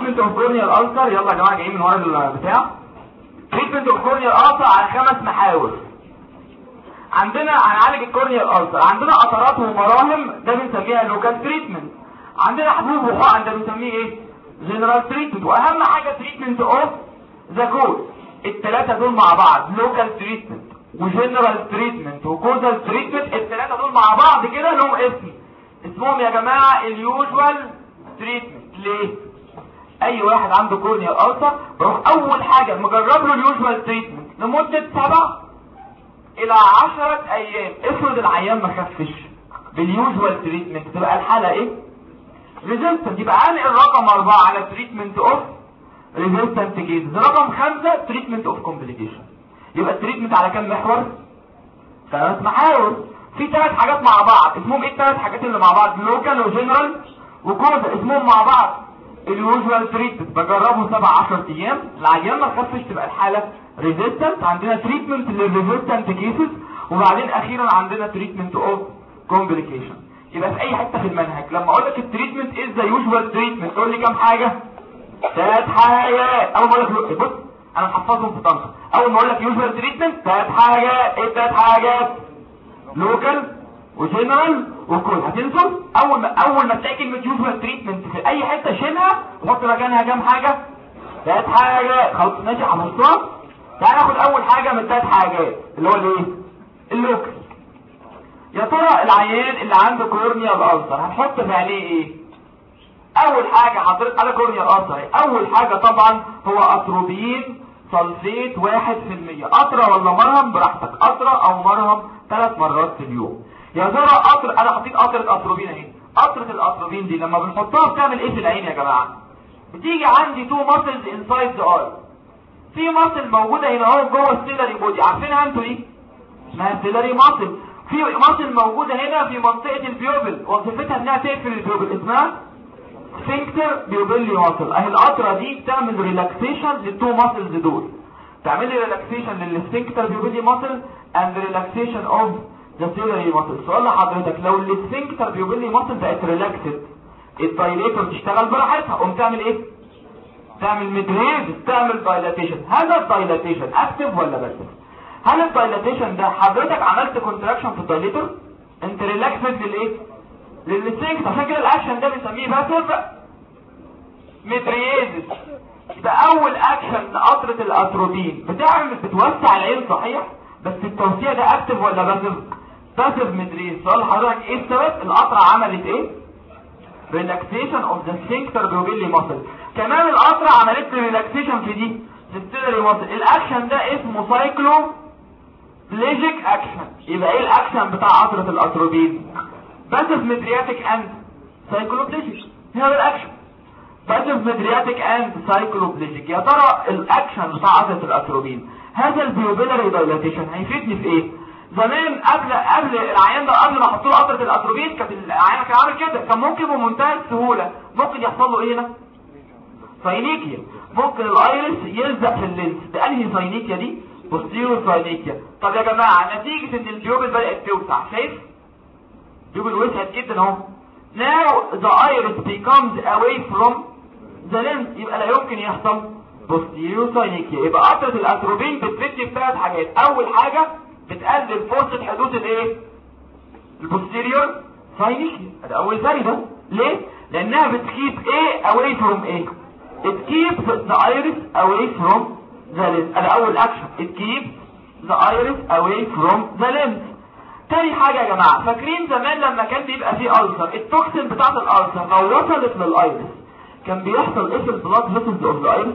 تريتمنت اوف كورنيال ألسر. يلا يا جماعه جايين من ورا البتاع. تريتمنت اوف كورنيال ألسر على 5 محاور. عندنا هنعالج الكورنيال ألسر، عندنا قطرات ومراهم ده بنسميها لوكال تريتمنت، عندنا حبوب وحقن ده بنسميه ايه؟ جنرال تريتمنت. واهم حاجه تريتمنت اوف ذا كوز. الثلاثه دول مع بعض لوكال تريتمنت وجنرال تريتمنت وكوزال تريتمنت، الثلاثه دول مع بعض كده لهم اسمهم يا جماعه اليوجوال تريتمنت. ليه؟ اي واحد عنده كورنيال ألسر بروح اول حاجه مجرب له اليوجوال تريتمنت لمده 7 إلى 10 ايام. افرض العيان ما خفش باليوجوال تريتمنت تبقى الحاله ايه؟ ريزيستنت. يبقى انقل رقم 4 على تريتمنت اوف ريزيستنت كيسز. رقم 5 تريتمنت اوف كومبليكيشن. يبقى التريتمنت على كام محور؟ 3 محاور. في 3 حاجات مع بعض اسمهم ايه؟ ال3 حاجات اللي مع بعض لوكال وجنرال وكوزا اسمهم مع بعض اليوجوال تريتمنت. بجربه 7-10 ايام، العيان ما خفش تبقى الحاله ريزيستنت. عندنا تريتمنت للريزيستنت كيسز، وبعدين اخيرا عندنا تريتمنت اوف كومبليكيشن. يبقى في اي حته في المنهج لما اقول لك التريتمنت از ذا يوجوال تريتمنت تقول لي كام حاجه؟ 3 حاجات. اول ما اقول لك بص انا محفظهم في طنطا، اول ما اقول لك يوجوال تريتمنت 3 حاجات. ايه 3 حاجات؟ لوكال وجنرال وكل. هتنسوا اول ما تلاقي كلمه يوجوال تريتمنت في اي حته شيلها وحط مكانها كام حاجه؟ 3 حاجات. خلاص ماشي حفظتها. تعال ناخد اول حاجه من 3 حاجات اللي هو الايه؟ اللوكال. يا ترى العيان اللي عنده كورنيال ألسر هنحط في عليه ايه؟ اول حاجه حضرتك على كورنيال ألسر اول حاجه طبعا هو اتروبين صلفيت 1%. قطره ولا مرهم براحتك، قطره او مرهم 3 مرات في اليوم. يا ترى قطر انا حطيت قطره اتروبين اهي. قطره الاتروبين دي لما بنحطها بتعمل ايه في العين يا جماعه؟ بتيجي عندي 2 ماسلز انسايد ذا اي. في ماسل موجوده هنا اهو جوه السيلري بودي، عارفينها انتوا دي؟ اسمها سيلري ماسل. في ماسل موجوده هنا في منطقه البيوبل وظيفتها انها تقفل البيوبل اسمها سفنكتر بيوبيلي ماسل. اهي القطره دي بتعمل ريلاكسيشن للتو ماسلز دول، تعمل لي ريلاكسيشن للسفنكتر بيوبيلي ماسل اند ريلاكسيشن اوف ذا سيلري ماسل. سؤال لحضرتك، لو السفنكتر بيوبيلي ماسل بقت ريلاكسد الدايليتور تشتغل براحتها قوم تعمل ايه؟ تعمل ميدريز، تعمل دايلاتيشن. هذا الدايلاتيشن اكتف ولا باسف؟ هل الدايلاتيشن ده حضرتك عملت كونتراكشن في الدايليتور؟ انت ريلاكسد للايه؟ للسفنكتر، عشان كده الاكشن ده بنسميه باسف ميدريز. يبقى اول اكشن لقطره الاتروبين بتوسع العين صحيح، بس التوسيع ده اكتف ولا باسف؟ باسف ميدريز. سؤال حضرتك ايه السبب؟ القطره عملت ايه؟ ريلاكسيشن اوف ذا سفنكتر بيوبيلي ماسل. كمان القطره عملت ريلاكسيشن في دي السيلري ماسل. الاكشن ده اسمه سايكلو بليجيك اكشن. يبقى ايه الاكشن بتاع قطره الاتروبين؟ باسف ميدرياتيك اند سايكلوبليجيك. هنا الاكشن باسف ميدرياتيك اند سايكلوبليجيك. يا ترى الاكشن بتاع قطره الاتروبين هذا البيوبيلاري دايلاتيشن هيفيدني في ايه؟ زمان قبل العيان ده قبل ما احط له قطره الاتروبين كانت العيان كان عامل كده، كان ممكن بمنتهى السهوله ممكن يحصل له ايه هنا؟ ساينيكيا. ممكن الايرس يلزق في اللينس. ده انهي ساينيكيا دي؟ بوستيريور ساينيكيا. طب يا جماعه نتيجه ان البيوبل بدات توسع، شايف؟ البيوبل وسعت جدا اهو. now the iris becomes away from the lens، يبقى لا يمكن يحصل posterior ساينيكيا. يبقى قطره الاتروبين بتفيدني بثلاث حاجات. اول حاجه بتقلل فرصه حدوث الايه؟ البوستيريور ساينيكيا. ده اول فايده. ليه؟ لانها بتكيب ايه away from ايه؟ it keeps the iris away from the lens. ده اول اكشن. it keeps the iris away from the lens. تاني حاجة يا جماعة، فاكرين زمان لما كان بيبقى فيه ألسر التوكسين بتاعت الألسر لو وصلت للأيرس كان بيحصل ايه في البلاد فيسلز اوف الأيرس؟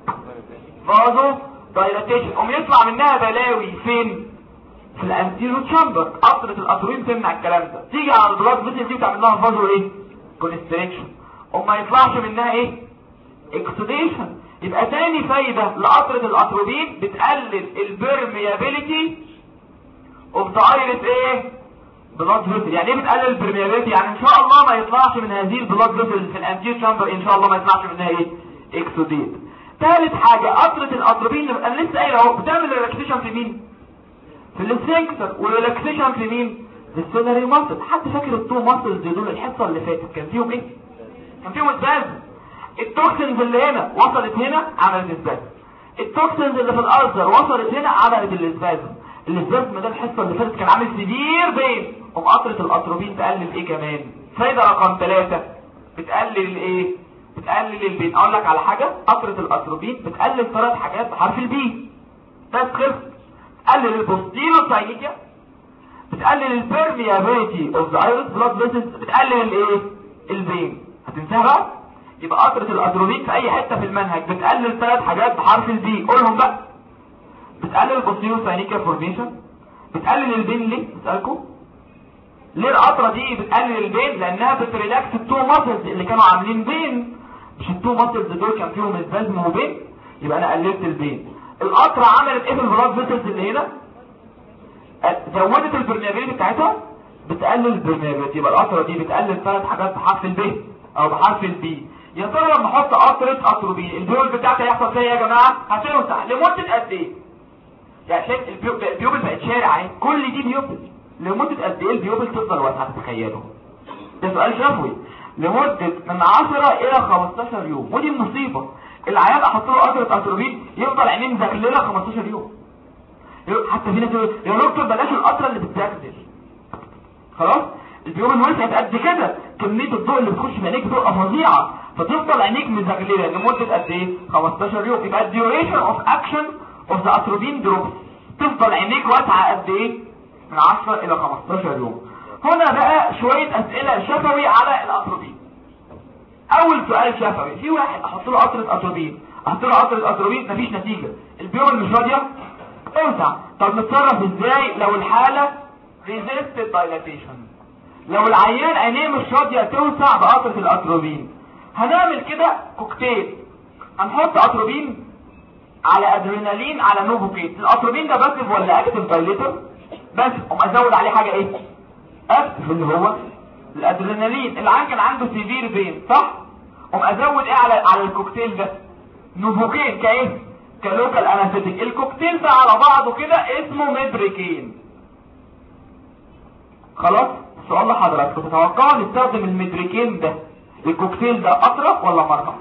فازو دايلاتيشن. قوم يطلع منها بلاوي فين؟ في الانتيرو تشامبر. قطرة الاتروبين تمنع الكلام ده. تيجي على البلاد فيسلز دي تعمل لها فازو ايه؟ كونستريكشن. وما يطلعش منها ايه؟ اكسوديشن. يبقى تاني فايدة لقطرة الاتروبين بتقلل البرميابيليتي اوف ذا ايرس ايه؟ بلاد فيسل. يعني ايه بتقلل البرميابيليتي؟ يعني ان شاء الله ما يطلعش من هذه البلاد فيسل في الانتير شامبر ان شاء الله ما يطلعش منها ايه؟ اكسوديت. ثالث حاجه قطره الاتروبين اللي انا لسه قايل اهو بتعمل ريلاكسيشن في مين؟ في السفنكتر. والريلاكسيشن في مين؟ في السيلري ماسل. حد فاكر التو ماسلز دول الحصه اللي فاتت كان فيهم ايه؟ كان فيهم الزاز. التوكسينز اللي هنا وصلت هنا عملت اسبازم، التوكسينز اللي في الالسر وصلت هنا عملت الاسبازم. الاسبازم ده الحصه اللي فاتت كان عامل سيفير بين، قطره الاتروبين تقلل ايه كمان؟ فايده رقم 3 بتقلل الايه؟ بتقلل البين. اقول لك على حاجه، قطره الاتروبين بتقلل 3 حاجات بحرف البي بس خف. بتقلل البوستيرو ساينيكيا، بتقلل البيرميابيليتي اوف ذا ايرس بلاد فيسلز، بتقلل الايه؟ البين. هتنساها بقى؟ يبقى قطره الاتروبين في اي حته في المنهج بتقلل 3 حاجات بحرف البي. قولهم بقى. بتقلل البوستيرو ساينيكيا فورميشن، بتقلل البين. ليه؟ اسالكم ليه القطره دي بتقلل البين؟ لانها بتريلاكس التو ماسلز اللي كانوا عاملين بين. مش التو ماسلز دول كان فيهم اسبازم وبين؟ يبقى انا قللت البين. القطره عملت ايه في البلاد فيسلز اللي هنا؟ زودت البرميابيليتي بتاعتها، بتقلل البرميابيليتي. يبقى القطره دي بتقلل 3 حاجات بحرف الب او بحرف البي. يا ترى لما احط قطره اتروبين البيوبل بتاعتي هيحصل فيها ايه يا جماعه؟ هتوسع لمده قد ايه؟ يعني شايف البيوبل بقت شارع اهي، كل دي بيوبل. لمده قد ايه البيوبل تفضل واسعه؟ تتخيلوا؟ ده سؤال شفوي. لمده من 10 الى 15 يوم. ودي المصيبه، العيال احط له قطره اتروبين يفضل عينيه مزغلله 15 يوم. حتى في ناس يقول يا دكتور بلاش القطره اللي بتزغلل. خلاص البيوبل وسعت قد كده، كميه الضوء اللي بتخش في عينيك بتبقى فظيعه، فتفضل عينيك مزغلله لمده قد ايه؟ 15 يوم. يبقى الديوريشن اوف اكشن اوف ذا اتروبين دروب، تفضل عينيك واسعه قد ايه؟ من 10 الى 15 يوم. هنا بقى شويه اسئله شفوي على الاتروبين. اول سؤال شفوي، في واحد احط له قطره اتروبين، احط له قطره اتروبين مفيش نتيجه، البيوبل مش راضيه اوسع. طب نتصرف ازاي لو الحاله ريزيستد دايلاتيشن؟ لو العيان عينيه مش راضيه توسع بقطره الاتروبين، هنعمل كده كوكتيل. هنحط اتروبين على ادرينالين على نوفوكيت. الاتروبين ده باسيف ولا اكتف دايليتر؟ بس ازود عليه حاجه ايه؟ اكتف اللي هو الادرينالين. العيان كان عنده سيفير بين صح؟ ازود ايه على الكوكتيل ده؟ نوفوكيت كايه؟ كلوكال انستيك. الكوكتيل ده على بعضه كده اسمه ميدريكين. خلاص السؤال لحضرتك، تتوقعوا نستخدم الميدريكين ده الكوكتيل ده قطره ولا مرهم؟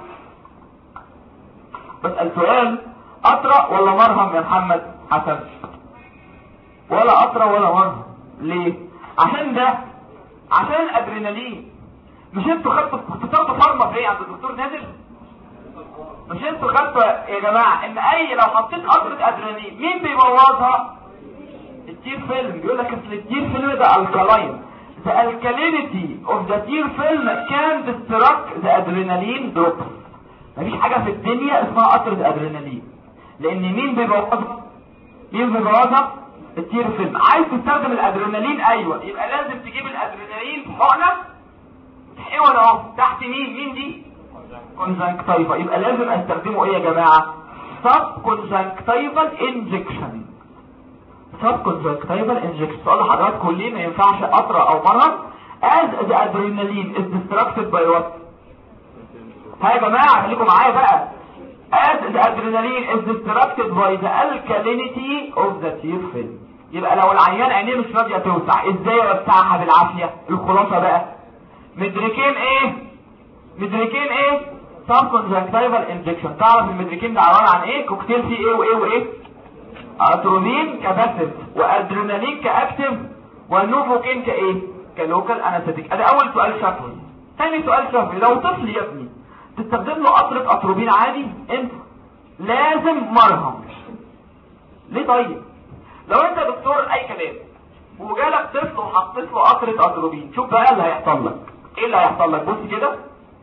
بسأل سؤال، قطره ولا مرهم يا محمد حسن؟ ولا قطره ولا مرهم. ليه؟ عشان ده عشان الادرينالين. مش انتوا خدتوا فارما في ايه عند الدكتور نازل؟ مش انتوا خدتوا يا جماعه ان اي لو حطيت قطره ادرينالين مين بيبوظها؟ التير فيلم. بيقول لك اصل التير فيلم ده الكالاين. The alkalinity of the tear film can destruct the adrenaline drops. مفيش حاجه في الدنيا اسمها قطره ادرينالين، لان مين بيبوظها؟ مين بيبوظها؟ التير فيلم. عايز تستخدم الادرينالين؟ ايوه، يبقى لازم تجيب الادرينالين في حقنه حقنه اهو تحت مين دي؟ كونجنكتيفا. يبقى لازم استخدمه ايه يا جماعه؟ سب كونجنكتيفال انجكشن. سب كونجنكتيفال انجكشن. سؤال لحضراتكم ليه ما ينفعش قطره او مرهم؟ as the adrenaline is destructed by what؟ ها يا جماعه خليكم معايا بقى. as the adrenaline is destructed by the alkalinity of the tear film. يبقى لو العيان عينيه مش راضيه توسع، ازاي اوسعها بالعافيه؟ الخلاصه بقى ميدريكين ايه؟ ميدريكين ايه؟ سب كونجنكتيفال انجكشن. تعرف الميدريكين ده عباره عن ايه؟ كوكتيل فيه ايه وايه وايه؟ اتروبين كباسيف، وادرينالين كاكتيف، ونوفوكين كايه؟ كلوكال انستيك. ادي اول سؤال شفوي. ثاني سؤال شفوي، لو طفل يا ابني تستخدم له قطره اتروبين عادي؟ انت لازم مرهم. ليه طيب؟ لو انت دكتور اي كلام وجالك طفل وحطيت له قطره اتروبين، شوف بقى اللي هيحصل لك. ايه اللي هيحصل لك؟ بص كده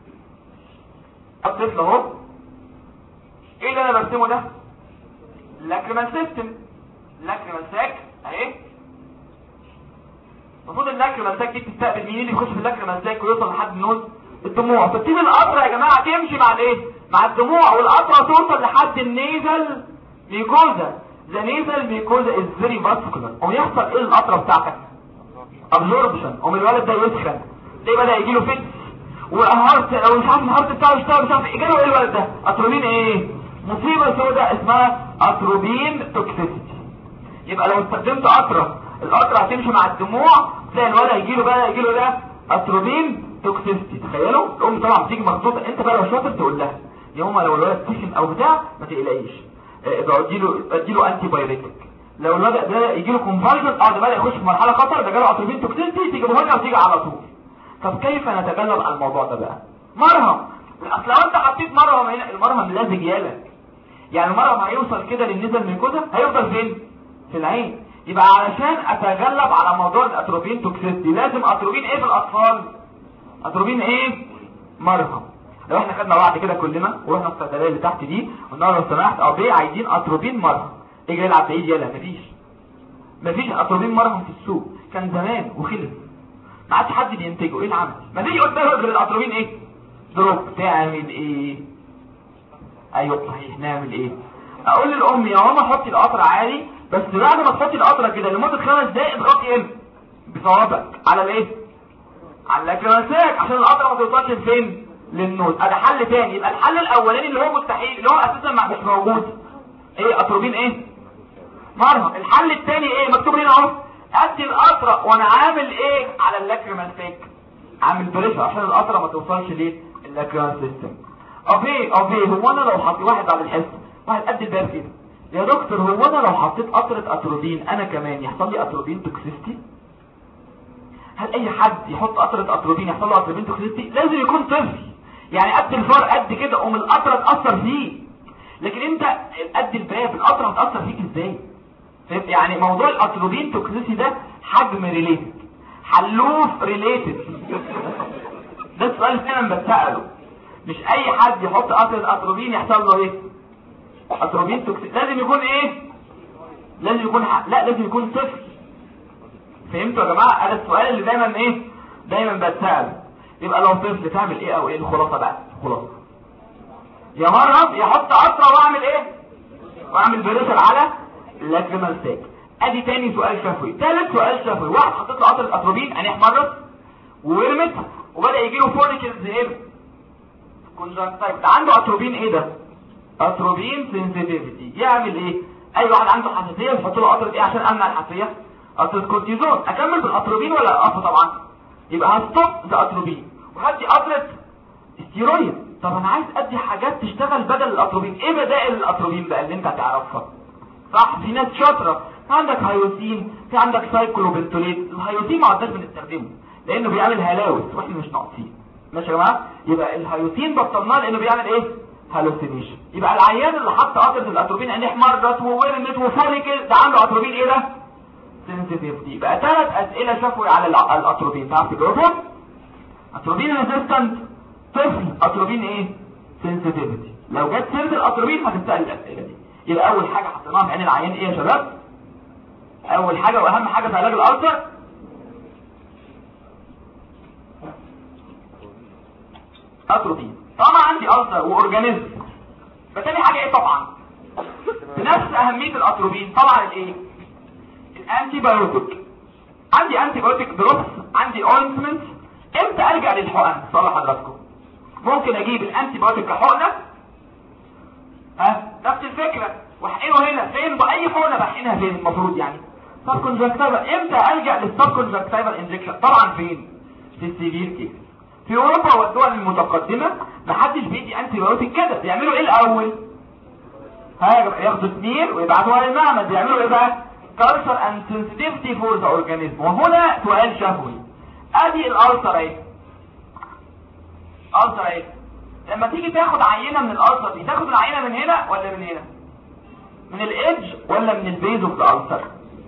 الطفل اهو. ايه اللي انا برسمه ده؟ لاكريمال سيستم. لاكريمال ساك اهي. المفروض اللاكريمال ساك دي تستقبل مين اللي يخش في اللاكريمال ساك ويوصل لحد النوز؟ الدموع. فتسيب القطره يا جماعه تمشي مع الايه؟ مع الدموع، والقطره توصل لحد النيزل ميكوزا. ذا نيزل ميكوزا از فيري فاسكولار. ويحصل ايه القطره بتاعتك؟ ابزوربشن. الولد ده يسخن، تلاقيه بدا يجي له فتس وهارت، او مش عارف الهارت بتاعه يشتغل، مش عارف ايه جاله. ايه الولد ده؟ اتروبين ايه؟ مصيبه سوداء اسمها اتروبين توكسيسيتي. يبقى لو استخدمت قطره، القطره هتمشي مع الدموع، تلاقي الولد يجي له ده اتروبين توكسيستي. تخيلوا الام طبعا بتيجي مخطوطه، انت بقى لو شاطر تقول لها يا ماما لو الولد سخن او بتاع ما تقلقيش، اديله انتي بايريتك. لو الولد ده يجي له كونفالجن ده بدا يخش في مرحله خطر، ده جاله اتروبين توكسيستي، تيجي مهاجمه وتيجي على طول. طب كيف نتغلب على الموضوع ده بقى؟ مرهم. اصل لو انت حطيت مرهم هنا، المرهم لازج يالك، يعني المرهم هيوصل كده للنزل من كده هيفضل فين؟ في العين. يبقى علشان اتغلب على موضوع الاتروبين توكسيستي لازم اتروبين ايه في الاطفال؟ اتروبين ايه؟ مرهم. لو احنا خدنا بعض كده كلنا ورحنا الصيدليه اللي تحت دي قلنا لو سمحت ايه عايزين اتروبين مرهم، اجي يلعب بعيد يلا مفيش اتروبين مرهم في السوق، كان زمان وخلص ما عادش حد بينتجه. ايه العمل؟ ما تيجي قدامه غير الاتروبين ايه؟ دروب. تعمل ايه؟ ايوه صحيح، نعمل ايه؟ اقول للام يا ماما حطي القطره عالي، بس بعد ما تحطي القطره كده لمده 5 دقائق اضغطي ايه؟ بصوابعك على الايه؟ على الاكراسات عشان القطره ما توصلش لفين؟ للنوز. ده حل تاني. يبقى الحل الاولاني اللي هو مستحيل اللي هو اساسا مش موجود ايه؟ اتروبين ايه؟ مرهم. الحل الثاني ايه؟ مكتوب هنا اهو، ادي القطره وانا عامل ايه؟ على اللاكريمال ساك، عامل بريشر عشان القطره ما توصلش للاكريمال سيستم. اوكي هو انا لو حطيت واحد على الحس، واحد قد الباب كده، يا دكتور هو انا لو حطيت قطره اتروبين انا كمان يحصل لي اتروبين توكسيستي؟ هل اي حد يحط قطره اتروبين يحصل له اتروبين توكسيستي؟ لازم يكون طفل يعني قد الفار قد كده قوم القطره تاثر فيه، لكن انت قد الباب القطره هتاثر فيك ازاي؟ يعني موضوع الاتروبين توكسيستي ده حجم ريليتد، حلوف ريليتد. ده السؤال فعلا بتساله، مش اي حد يحط قطره اتروبين يحصل له ايه؟ اتروبين توكسيستي. لازم يكون ايه؟ لازم يكون لازم يكون طفل. فهمتوا يا جماعه؟ هذا السؤال اللي دايما ايه؟ دايما بتساله. يبقى لو طفل تعمل ايه او ايه الخلاصه بقى؟ خلاصه يا مرض يحط قطره واعمل ايه؟ واعمل بريشر على اللاكريمال ساك. ادي تاني سؤال شفوي. ثالث سؤال شفوي، واحد حطيت له قطره اتروبين عينيه احمرت وورمت وبدا يجي له فوليكلز ايه؟ كونجكتيف. ده عنده اتروبين ايه ده؟ اتروبين سنسيتيفيتي. يعمل ايه؟ اي واحد عنده حساسيه يحط له قطره ايه عشان امنع الحساسيه؟ قطره كورتيزون. اكمل بالاتروبين ولا اقف؟ طبعا يبقى هستوب ده اتروبين وهدي قطره استيرويد. طب انا عايز ادي حاجات تشتغل بدل الاتروبين. ايه بدائل الاتروبين بقى اللي انت هتعرفها؟ صح، في ناس شاطره، في عندك هايوسين، في عندك سايكلوبنتوليت. الهايوسين ما عدناش بنستخدمه لانه بيعمل هلاوس واحنا مش ناقصين. ماشي يا جماعه؟ يبقى الهايوسين بطلناه لانه بيعمل ايه؟ هالوسينيشن. يبقى العيان اللي حط قطره الاتروبين عينيه احمرت وورمت وفوليكل ده عنده اتروبين ايه ده؟ سنسيتيفيتي. يبقى 3 اسئله شفوي على الاتروبين تعرف تجاوبهم؟ اتروبين ريزيستنت، طفل، اتروبين ايه؟ سنسيتيفيتي. لو جت سيره الاتروبين هتسال الاسئله دي. يبقى اول حاجه حطيناها في عين العيان ايه يا شباب؟ اول حاجه واهم حاجه في علاج الالسر اتروبين. طبعا عندي السر واورجانيزم، فتاني حاجه ايه طبعا؟ بنفس اهميه الاتروبين طبعا الايه؟ الانتي بايوتيك. عندي انتي بايوتيك دروبس، عندي اوينتمنت. امتى الجا للحقن؟ صلح حضراتكم. ممكن اجيب الانتي بايوتيك كحقنه نفس الفكره واحقنه هنا فين؟ باي حقنه بحقنها فين المفروض يعني؟ سب كونجكتيفال. امتى الجا للسب كونجكتيفال انجكشن؟ طبعا فين؟ في السيفير كيس. في اوروبا والدول المتقدمه محدش بيدي انتي بايوتيك كده. بيعملوا ايه الاول؟ ياخدوا سنير ويبعتوها للمعمل. بيعملوا ايه بقى؟ culture and sensitivity for the organism. وهنا سؤال شفوي. ادي الالسر اهي، الالسر اهي. لما تيجي تاخد عينه من الالسر دي تاخد العينه من هنا ولا من هنا؟ من الايدج ولا من البيز اوف الالسر؟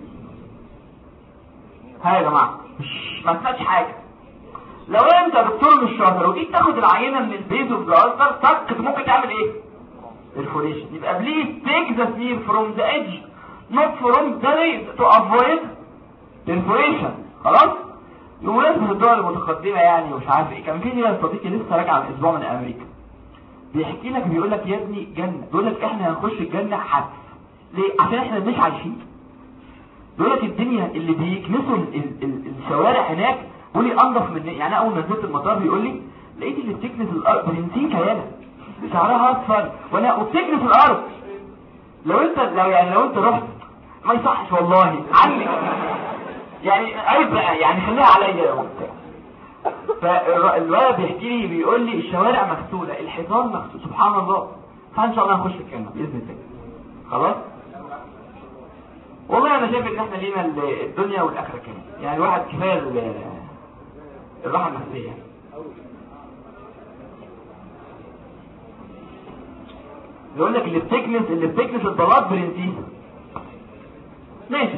ها يا جماعه ما سمعتش حاجه. لو انت دكتور مش شاطر وجيت تاخد العينه من البيز اوف الالسر تك ممكن تعمل ايه؟ perforation. يبقى please take the smear from the edge not from the base to avoid perforation. خلاص؟ بمناسبة الدول المتقدمة يعني ومش عارف ايه، كان في ليا صديقي لسه راجع من اسبوع من امريكا بيحكي لك، بيقول لك يا ابني جنة، بيقول لك احنا هنخش الجنة حتف. ليه؟ عشان احنا مش عايشين. بيقول لك الدنيا اللي بيكنسوا الشوارع هناك بيقول لي انضف من يعني. انا اول ما نزلت المطار بيقول لي لقيت اللي بتكنس الارض بنسين كيانة شعرها اصفر وبتكنس الارض. لو انت رحت ما يصحش والله عني يعني عيب بقى يعني خليها عليا وبتاع. فالولد بيحكي لي بيقول لي الشوارع مغسوله، الحيطان مغسوله، سبحان الله. فان شاء الله نخش الجنه باذن الله. خلاص والله انا شايف ان احنا لينا الدنيا والاخره كمان، يعني الواحد كفايه الراحه النفسيه. يقول لك اللي بتكنس الضلات برنسيسه. ماشي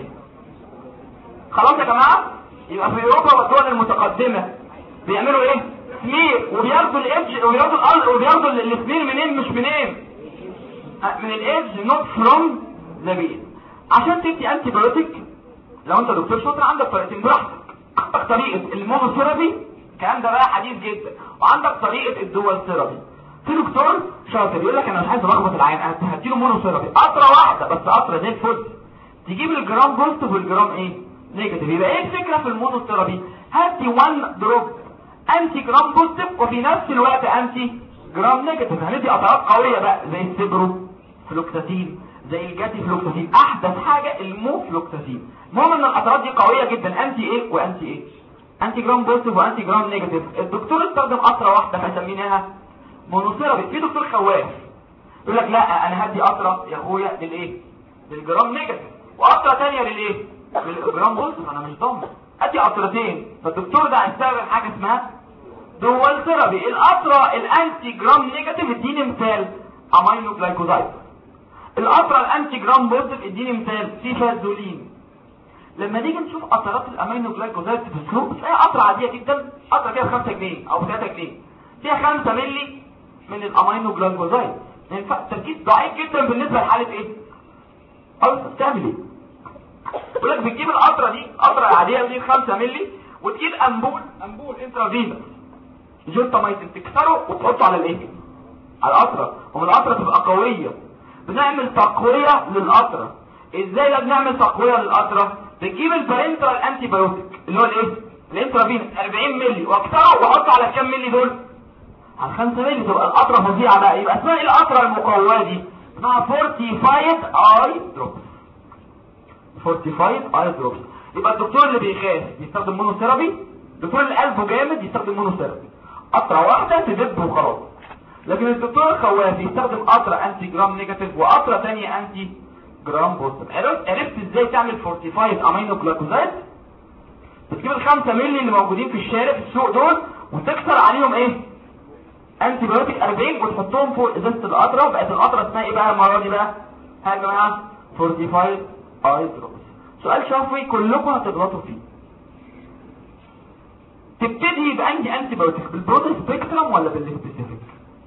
خلاص يا جماعه. يبقى في اوروبا والدول المتقدمه بيعملوا ايه؟ سمير، وبياخدوا الايدج وبياخدوا السمير منين؟ مش منين؟ من الايدج، نوت فروم ذا بيز. عشان تدي انتي بايوتيك لو انت دكتور شاطر عندك طريقتين براحتك. عندك طريقه المونوثيرابي، الكلام ده بقى حديث جدا، وعندك طريقه الدول ثيرابي. في دكتور شاطر يقول لك انا مش عايز الخبط العين، هديله مونوثيرابي قطره واحده بس، قطره زي الفل تجيب الجرام بوزيتيف والجرام ايه نيجاتيف. يبقى ايه الفكره في المونوثيرابي؟ هاتي 1 دروب انتي جرام بوزيتيف وفي نفس الوقت انتي جرام نيجاتيف. هندي قطرات قويه بقى زي السيبرو فلوكساتين، زي الجاتي فلوكساتين، احدث حاجه الموفلوكساتين. المهم ان القطرات دي قويه جدا، انتي ايه وانتي ايه، انتي جرام بوزيتيف وانتي جرام نيجاتيف. الدكتور استخدم قطره واحده فسميناها مونوثيرابي. في دكتور خواف يقول لك لا انا هدي قطره يا اخويا للايه؟ للجرام نيجاتيف، وقطره ثانيه للايه؟ للجرام بوزيتيف. انا مش ضامن ادي قطرتين. فالدكتور ده هيستخدم حاجه اسمها دول ثيرابي. القطره الانتي جرام نيجاتيف اديني مثال امينو جلايكوزايد، القطره الانتي جرام بوزيتيف اديني مثال سيفازولين. لما نيجي نشوف قطرات الامينو جلايكوزايد في السوق بتلاقي قطره عاديه جدا، قطره كده ب 5 جنيه او ب 3 جنيه فيها 5 مللي من الامينو جلايكوزايد. ينفع تركيز ضعيف جدا بالنسبه لحاله ايه؟ بتعمل ايه؟ يقول لك بتجيب القطره دي، قطره عاديه دي 5 مللي، وتجيب امبول انترافينوس جلطاميسين تكسره وتحطه على الايه؟ على القطره، ومن القطره تبقى قويه. بنعمل تقويه للقطره. ازاي لا بنعمل تقويه للقطره؟ بتجيب البارنترال انتي بايوتيك اللي هو الايه؟ الانترافينوس 40 مللي واكسره واحطه على كام مللي دول؟ على 5 مللي، تبقى القطره فظيعه بقى. يبقى اسمها ايه القطره المقويه دي؟ اسمها فورتيفايد اي دروبس. فورتيفايد اي دروبس. يبقى الدكتور اللي بيخاف يستخدم مونوثيرابي، الدكتور اللي قلبه جامد يستخدم مونوثيرابي، قطره واحده تدب وخلاص. لكن الدكتور الخواف يستخدم قطره انتي جرام نيجاتيف وقطره ثانيه انتي جرام بوزيتيف. عرفت ازاي تعمل فورتيفايد امينو جلايكوزايد؟ بتجيب ال5 مللي اللي موجودين في الشارع في السوق دول وتكسر عليهم ايه؟ انتي بايوتيك 40 وتحطهم فوق ازازه القطره. بقت القطره اسمها ايه بقى المره دي بقى؟ ها يا جماعه فورتيفايد اي دروبس. سؤال شفوي كلكم هتغلطوا فيه. تبتدي بانهي انتي بايوتيك؟ بالبرود سبيكترم ولا بالسبيسيفيك؟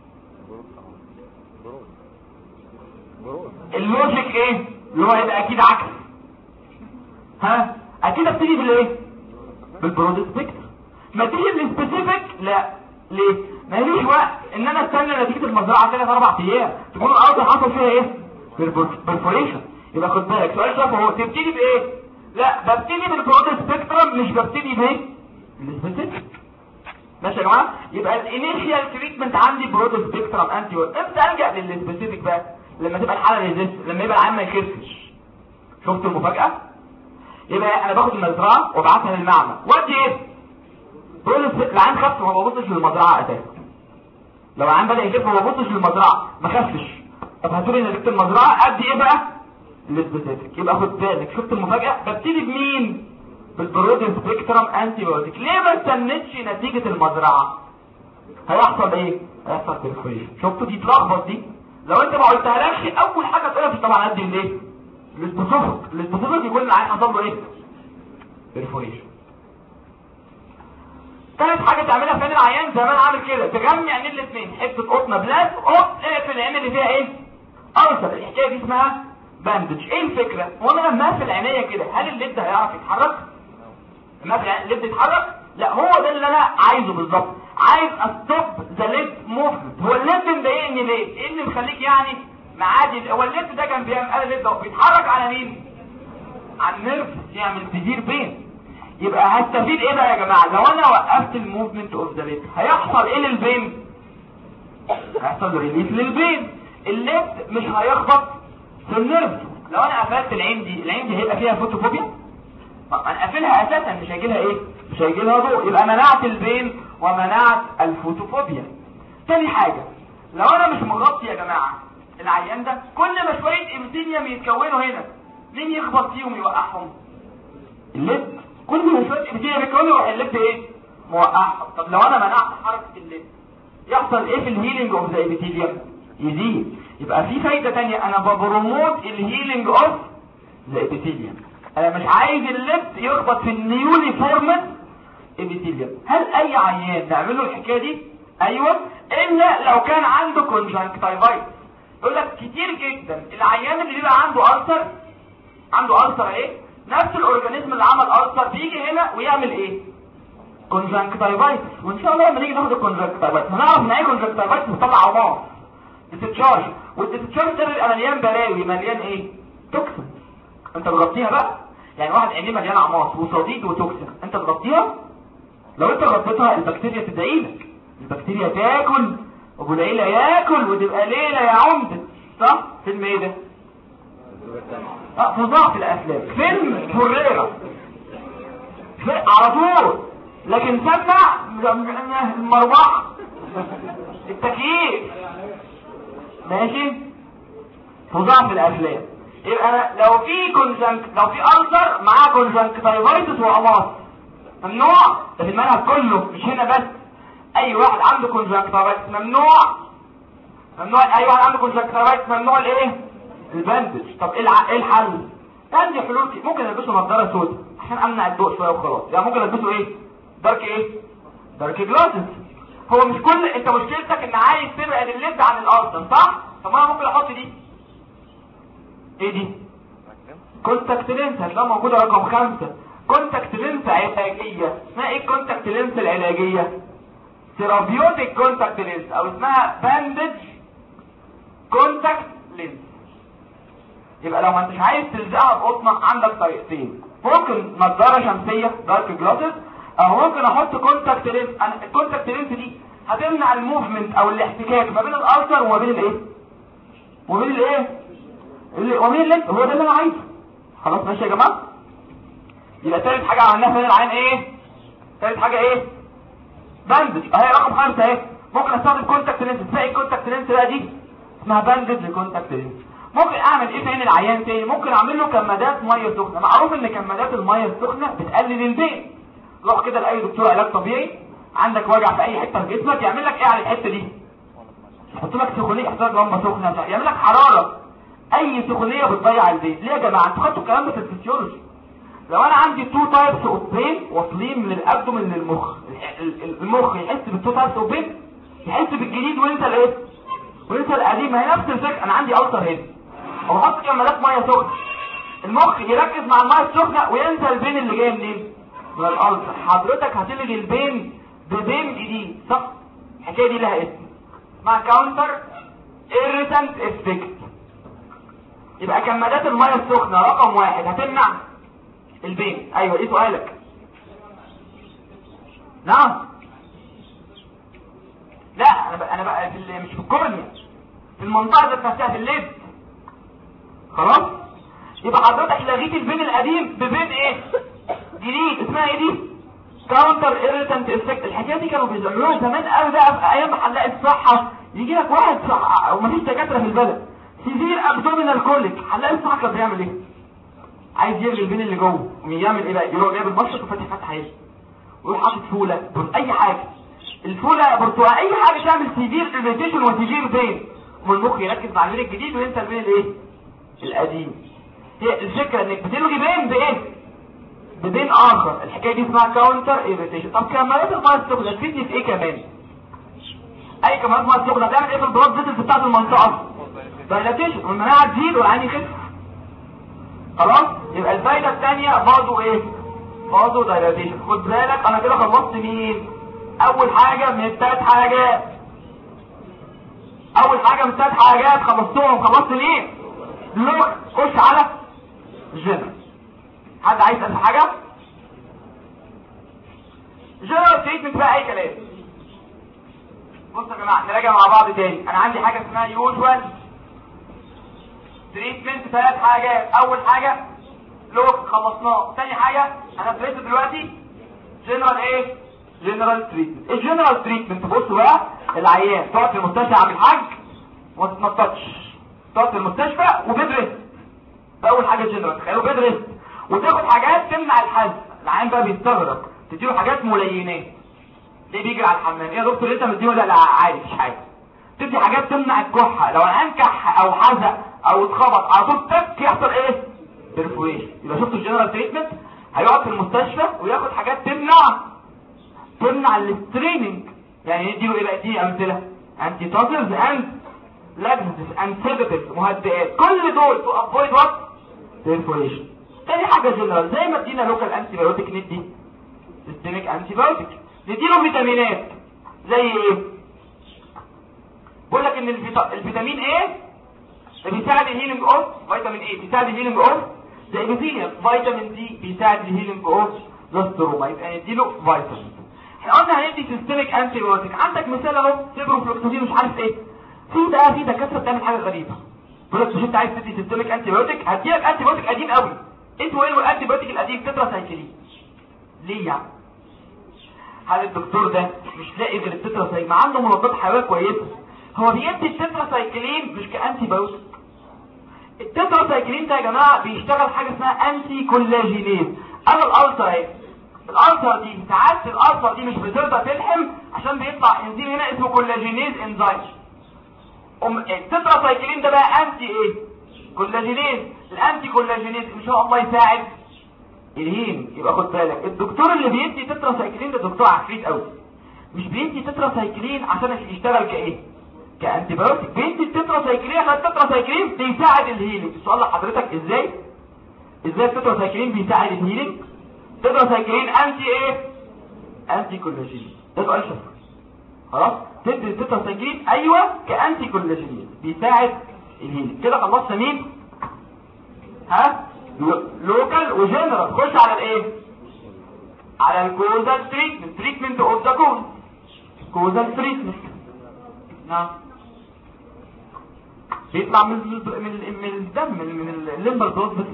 اللوجيك ايه؟ اللي هو يبقى اكيد عكس. ها اكيد ابتدي بالايه؟ بالبرود سبيكترم. ما تيجي بالسبيسيفيك لا. ليه؟ ماليش وقت ان انا استنى نتيجه المزرعه 3-4 ايام تكون الارض حصل فيها ايه؟ بالفوريشن. يبقى خد بالك سؤال شاف اهو، تبتدي بايه؟ لا ببتدي بالبرود سبيكترم مش ببتدي بايه؟ بالسبيسيفيك. ماشي يا جماعه؟ يبقى الانيشيال تريتمنت عندي برود سبيكترم انتي. امتى الجا للسبيسيفيك بقى؟ لما تبقى الحاله ريزيست، لما يبقى العيان ما يخفش. شفت المفاجاه؟ يبقى انا باخد المزرعه وابعتها للمعمل وادي ايه؟ العيان خف وما ببصش للمزرعه اساسا. لو العيان بدا يخف وما ببصش للمزرعه ما خفش، طب هاتولي نتيجه المزرعه ادي ايه بقى؟ السبيسيفيك. يبقى خد بالك شفت المفاجاه؟ ببتدي بمين؟ بالبرود سبيكترم انتي بايوتيك. ليه ما استنيتش نتيجه المزرعه؟ هيحصل ايه؟ هيحصل بيرفوريشن. شفتوا دي تلخبط دي؟ لو انت ما قلتهالكش اول حاجه تقولها طبعا ادي الايه؟ السبيسيفيك يكون العيان حصل له ايه؟ بيرفوريشن. ثالث حاجه تعملها فين العيان زمان عامل كده، تجمع عين الاثنين، حته قطنه بلاس اقفل العين اللي فيها ايه؟ ألسر. الحكايه دي اسمها باندج. ايه الفكره؟ هو انا لما اقفل عينيا كده هل الليد هيعرف يتحرك؟ لما اقفل الليد يتحرك؟ لا، هو ده اللي انا عايزه بالظبط. عايز استوب ذا ليد موفمنت. هو الليد مضايقني ليه؟ ايه اللي مخليك يعني معادي؟ هو الليد ده كان بيعمل الليد ده بيتحرك على مين؟ على النيرف، يعمل سيفير بين. يبقى هستفيد ايه بقى يا جماعه؟ لو انا وقفت الموفمنت اوف ذا ليد هيحصل ايه للبين؟ هيحصل ريليف للبين. الليد مش هيخبط في النيرف. لو انا قفلت العين دي هيبقى فيها فوتوفوبيا. انا قافلها اساسا مش هيجي لها ايه؟ مش هيجي لها ضوء. يبقى منعت البين ومناعة الفوتوفوبيا. تاني حاجة، لو انا مش مغطي يا جماعة العيان ده، كل ما شوية ابيثيليوم يتكونوا هنا مين يخبط فيهم يوقعهم؟ اللب. كل ما شوية ابيثيليوم يتكونوا يروح اللب ايه؟ موقعهم. طب لو انا منعت حركة اللب يحصل ايه في الهيلينج اوف ذا ابيثيليوم؟ يزيد. يبقى في فايدة تانية، انا ببروموت الهيلينج اوف ذا ابيثيليوم. انا مش عايز اللب يخبط في النيولي فورمد ابيثيليوم. هل اي عيان نعمل له الحكايه دي؟ ايوه، الا لو كان عنده كونجكتيفايتس. يقول لك كتير جدا العيان اللي بيبقى عنده ألسر ايه؟ نفس الاورجانيزم اللي عمل ألسر بيجي هنا ويعمل ايه؟ كونجكتيفايتس. وان شاء الله لما نيجي ناخد الكونجكتيفايتس هنعرف ان ايه كونجكتيفايتس بتطلع عمار ديسشارج، والديسشارج ده بيبقى مليان بلاوي، مليان ايه؟ توكسين. انت تغطيها بقى، يعني واحد عينيه مليان عماص وصديد وتوكسين، انت تغطيها؟ لو انت غطيتها البكتيريا تدعيلك، البكتيريا تاكل ابو العيله ياكل وتبقى ليله يا عمده. صح؟ فيلم ايه ده؟ فظاع في الافلام، فيلم فريرة على طول. لكن سمع المروحه التكييف ماشي، فظاع في الافلام. يبقى انا لو في ألسر معاه كونجكتيفايتس وعماص ممنوع، ده في المنهج كله مش هنا بس. اي واحد عنده كونجكتيفايتس ممنوع، اي واحد عنده كونجكتيفايتس ممنوع الايه؟ الباندج. طب ايه الحل؟ عندي حلول. ممكن البسه نظاره سوداء عشان امنع الضوء شويه وخلاص، يعني ممكن البسه ايه؟ دارك جلاسز. هو مش كل انت مشكلتك ان عايز تبعد اللب عن الألسر، صح؟ طب انا ممكن احط دي ايه دي؟ كونتاكت لينس، هتلاقيها موجوده رقم 5. كونتاكت لينس علاجيه. اسمها ايه الكونتاكت لينس العلاجيه؟ ثيرابيوتيك كونتاكت لينس، او اسمها باندج كونتاكت لينس. يبقى لو ما انتش عايز تلزقها بقطنك عندك طريقتين، ممكن نظاره شمسيه دارك جلاسز، او ممكن احط كونتاكت لينس. الكونتاكت لينس دي هتمنع الموفمنت او الاحتكاك ما بين الألسر وما بين الايه؟ ومين اللي هو ده اللي انا عايزه. خلاص ماشي يا جماعه. يبقى ثالث حاجه عملناها فين العين ايه؟ ثالث حاجه ايه؟ باندج. اهي رقم 5 اهي. ممكن استخدم كونتاكت لينس. تلاقي الكونتاكت لينس بقى دي اسمها باندج لكونتاكت لينس. ممكن اعمل ايه تاني العيان تاني؟ ممكن اعمل له كمادات ميه سخنه. معروف ان كمادات الميه السخنه بتقلل البين. روح كده لاي دكتور علاج طبيعي، عندك وجع في اي حته في جسمك، يعمل لك ايه على الحته دي؟ يحط لك سخونيه، يحط لك لمبه سخنه، يعمل لك حراره. اي سخونيه بتضيع البين. ليه يا جماعه؟ انتوا خدتوا الكلام ده في الفسيولوجي. لو انا عندي 2 تايبس اوف بين واصلين من الابدومين للمخ، المخ يحس بالتو تايبس اوف بين، يحس بالجديد وانت الايه؟ وانت القديم. هي نفس الفكره. انا عندي ألسر هنا وبحط كمادات ميه سخنه، المخ يركز مع الميه السخنه وينسى البين اللي جاي منين؟ من الألسر. حضرتك هتلغي البين ببين جديد، صح؟ الحكايه دي لها اسم، اسمها كاونتر ايريتانت افكت. يبقى كمادات الميه السخنه رقم 1 هتمنع البين. ايوه ايه سؤالك؟ نعم. لا انا بقى مش في الكورنيا، في المنطقه ذات نفسها في الليد. خلاص. يبقى حضرتك لغيت البين القديم ببين ايه؟ جديد. اسمها ايه دي؟ كاونتر ايريتانت افكت. الحكايه دي كانوا بيعملوها زمان قوي بقى في ايام حلاق الصحه. يجي لك واحد صح ومفيش دكاتره في البلد، سيفير ابدومينال كوليك، حلاق الصحه كان بيعمل ايه؟ عايز يلغي البين اللي جوه، يعمل ايه بقى؟ يروح جايب المشرط وفاتح فتحه ايه؟ ويروح حاطط فوله، اي حاجه، الفوله برتقال، اي حاجه تعمل سيفير ايريتيشن وسيفير بين، والمخ يركز مع البين الجديد وينسى البين الايه؟ القديم. هي الفكره انك بتلغي بين بايه؟ ببين اخر. الحكايه دي اسمها كاونتر ايريتيشن. طب كمالات الميه السخنه تفيدني في ايه كمان؟ اي كمالات ميه السخنه بتعمل ايه في البلاد فيسلز بتاعت المنطقه؟ دايلاتيشن، والمناعه تزيد والعين يخف. خلاص. يبقى الفايده الثانيه برضه ايه؟ برضه دايلاتيشن. خد بالك انا كده خلصت مين؟ اول حاجه من الثلاث حاجات. خلصتهم. خلصت مين؟ لوك. خش على جنرال. حد عايز يسأل حاجه؟ جنرال تريتمنت بقى اي كلام. بصوا يا جماعه نراجع مع بعض تاني. انا عندي حاجه اسمها يوجوال تريتمنت، 3 حاجات. اول حاجه لوك، خلصناه. ثاني حاجه انا ابتديت دلوقتي جنرال ايه؟ جنرال تريتمنت. الجنرال تريتمنت بص بقى، العيان تقعد في المستشفى عامل حاج وما تتنططش، تقعد في المستشفى وبيدرس. اول حاجه جنرال، تخيلوا بيدرس وتاخد حاجات تمنع الحزن. العيان بقى بيستغرب، تديله حاجات ملينات. ليه بيجري على الحمام؟ ايه يا دكتور انت مديله؟ لا عادي مش حاجه. تدي حاجات تمنع الكحه، لو العيان كح او حزق او اتخبط على طول تك يحصل ايه؟ بيرفوريشن. يبقى شفتوا الجنرال تريتمنت، هيقعد في المستشفى وياخد حاجات تمنع الستريننج. يعني نديله ايه بقى؟ دي امثله: انتي توكسز اند لاكسيتيف اند سيداتيف، مهدئات، كل دول تو افويد وات؟ بيرفوريشن. تاني حاجه جنرال، زي ما ادينا لوكال انتي بايوتيك ندي سيستميك انتي بايوتيك. نديله فيتامينات زي ايه؟ بقول لك ان الفيتامين ايه بيساعد الهيلينج اوف، فيتامين ايه بيساعد الهيلينج اوف زي الابيثيليوم، فيتامين دي بيساعد الهيلينج اوف ذا يبقى نديله فيتامين. احنا قلنا هندي سيستميك انتي بايوتيك. عندك مثال اهو، سيبروفلوكساسين مش عارف ايه. في دكاتره بتعمل حاجه غريبه، بيقول لك مش انت عايز تدي سيستميك انتي بايوتيك، هديلك انتي بايوتيك قديم قوي. اسمه ايه الانتي بايوتيك القديم؟ تتراسايكلين. ليه يعني؟ هل الدكتور ده مش لاقي غير التتراسايكلين؟ ما عنده مضادات حيويه كويسه، هو بيدي التتراسايكلين مش كانتي بايوتيك. التتراسايكلين ده يا جماعه بيشتغل حاجه اسمها انتي كولاجينيز. انا الالسر اهي، الالسر دي ساعات الالسر دي مش بترضى تلحم عشان بيطلع انزيم هنا اسمه كولاجينيز انزيم. التتراسايكلين ده بقى انتي ايه؟ كولاجينيز. الانتي كولاجينيز ان شاء الله يساعد الهيم. يبقى خد بالك، الدكتور اللي بيدي تتراسايكلين ده دكتور عفريت قوي. مش بيدي تتراسايكلين عشان يشتغل كايه؟ كانتي بايوتيك. بيدي التتراسايكلين عشان التتراسايكلين بيساعد الهيلينج. السؤال لحضرتك ازاي التتراسايكلين بيساعد الهيلينج؟ تتراسايكلين انتي ايه؟ انتي كولاجين. ده سؤال شفوي. خلاص، تدي التتراسايكلين ايوه كانتي كولاجين بيساعد الهيلينج. كده خلصنا مين؟ ها؟ لوكال وجنرال. خش على الايه؟ على الكوزال تريتمنت اوف ذا كوزال تريتمنت. نعم، بيطلع من الدم، من الليمبر دوز بس.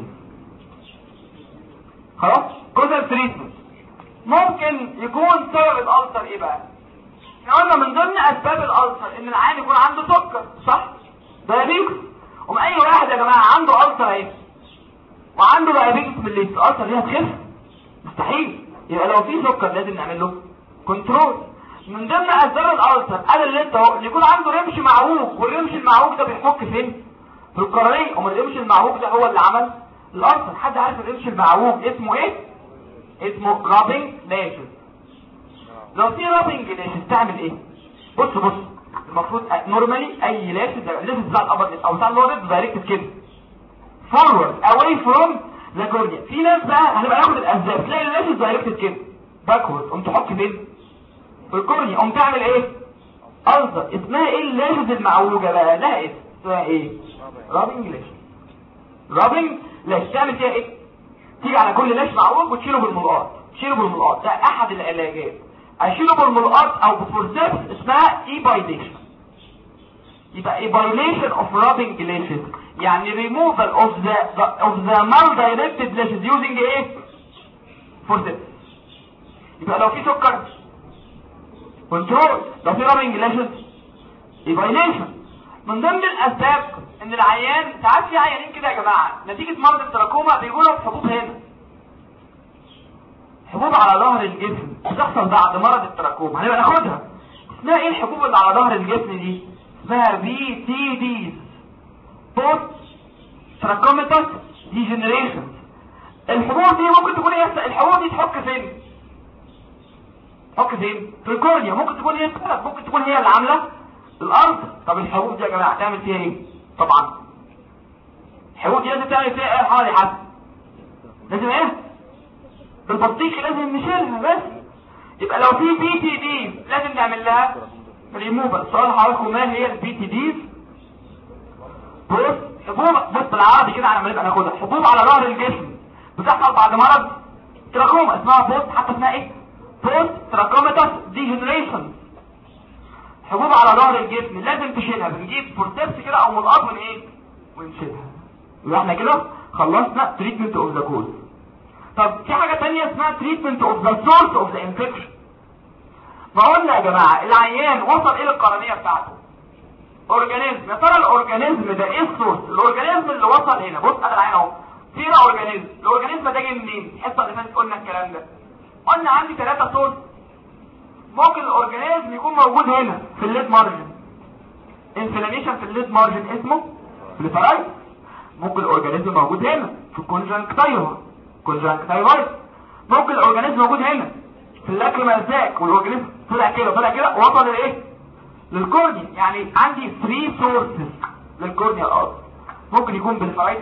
خلاص، كوزال تريتمنت ممكن يكون سبب الالسر ايه بقى؟ احنا قلنا من ضمن اسباب الالسر ان العيان يكون عنده سكر، صح؟ دايابيتس. اي واحد يا جماعه عنده السر اهي وعنده دايابيتس من الليل، الالسر دي هتخف؟ مستحيل. يبقى لو في سكر لازم نعمل له كنترول. من ضمن اسباب الالسر قال اللي انت اهو، اللي يكون عنده رمش معوج، والرمش المعوج ده بيحك فين؟ في القرنيه. امال الرمش المعوج ده هو اللي عمل الالسر. حد عارف الرمش المعوج اسمه ايه؟ اسمه رابنج لاشز. لو في رابنج لاشز تعمل ايه؟ بص المفروض نورمالي اي لاشز بتاع الابر او بتاع اللور دايركت كده فورورد اواي فروم ذا كورنيا. في ناس بقى هنبقى ناخد الاسباب، تلاقي اللاشز دايركت كده باكورد، قوم تحط فين؟ في الكورنيا. قوم تعمل ايه؟ السر. اسمها ايه اللاشز المعوجه بقى؟ لها اسم، اسمها ايه؟ رابنج لاش. تعمل فيها ايه؟ تيجي على كل لاش معوج وتشيله بالملقاط. ده احد العلاجات. اشيله بالملقاط او بفورسيبس اسمها ايبايليشن. يبقى ايبايليشن اوف رابنج لاشز يعني ريموفال اوف ذا مال دايركتد لاشز يوزنج ايه؟ فورسيبس. يبقى لو في سكر كنترول، لو في رابنج لاشز ايبايليشن. من ضمن الاسباب ان العيان ساعات في عيانين كده يا جماعه نتيجه مرض التراكوما بيقولوا حبوب هنا، حبوب على ظهر الجسم بتحصل بعد مرض التراكوما، هنبقى ناخدها. اسمها ايه الحبوب اللي على ظهر الجسم دي؟ اسمها بي تي دي، بوست تراكوماتوس ديجنريشن. الحبوب دي ممكن تكون ايه؟ الحبوب دي تحك فين؟ في الكورنيا. ممكن تكون هي السبب، ممكن تكون هي اللي عامله الارض. طب الحبوب دي يا جماعه هتعمل فيها ايه؟ طبعا الحبوب دي لازم تعمل فيها ايه حوالي حد؟ لازم ايه؟ بالبطيخ لازم نشيلها بس. يبقى لو في بي تي دي لازم نعمل لها ريموفال. السؤال حضراتكم ما هي البي تي دي؟ بص حبوب بالعربي كده على ما نبقى ناخدها، حبوب على ظهر الجسم بتحصل بعد مرض تراكوما، اسمها بوست، حتى اسمها ايه؟ بوست تراكوماتوس ديجنريشن. حبوب على ظهر الجسم لازم تشيلها، بنجيب فورسيبس كده او ملقاط ونشيلها. يبقى احنا كده خلصنا تريتمنت اوف ذا كوز. طب في حاجه ثانيه اسمها تريتمنت اوف ذا سورس اوف ذا انفكشن. ما قلنا يا جماعه العيان وصل الى القرنيه بتاعته اورجانيزم. يا ترى الاورجانيزم ده ايه السورس؟ الاورجانيزم اللي وصل هنا، بص انا العين اهو فينا اورجانيزم. الاورجانيزم ده جاي منين؟ الحصه اللي فاتت قلنا الكلام ده، قلنا عندي 3 سورس. ممكن الاورجانيزم يكون موجود هنا في الليد مارجن، انفلاميشن في الليد مارجن اسمه بليفرايتس. ممكن الاورجانيزم موجود هنا في الكونجنكتيفا، كونجنكتيفايتس. ممكن الاورجانيزم موجود هنا في اللاكريمال ساك، والاورجانيزم طلع كده وصل لايه؟ للكورنيا. يعني عندي 3 سورسز للكورنيا الارض. ممكن يكون بليفرايتس،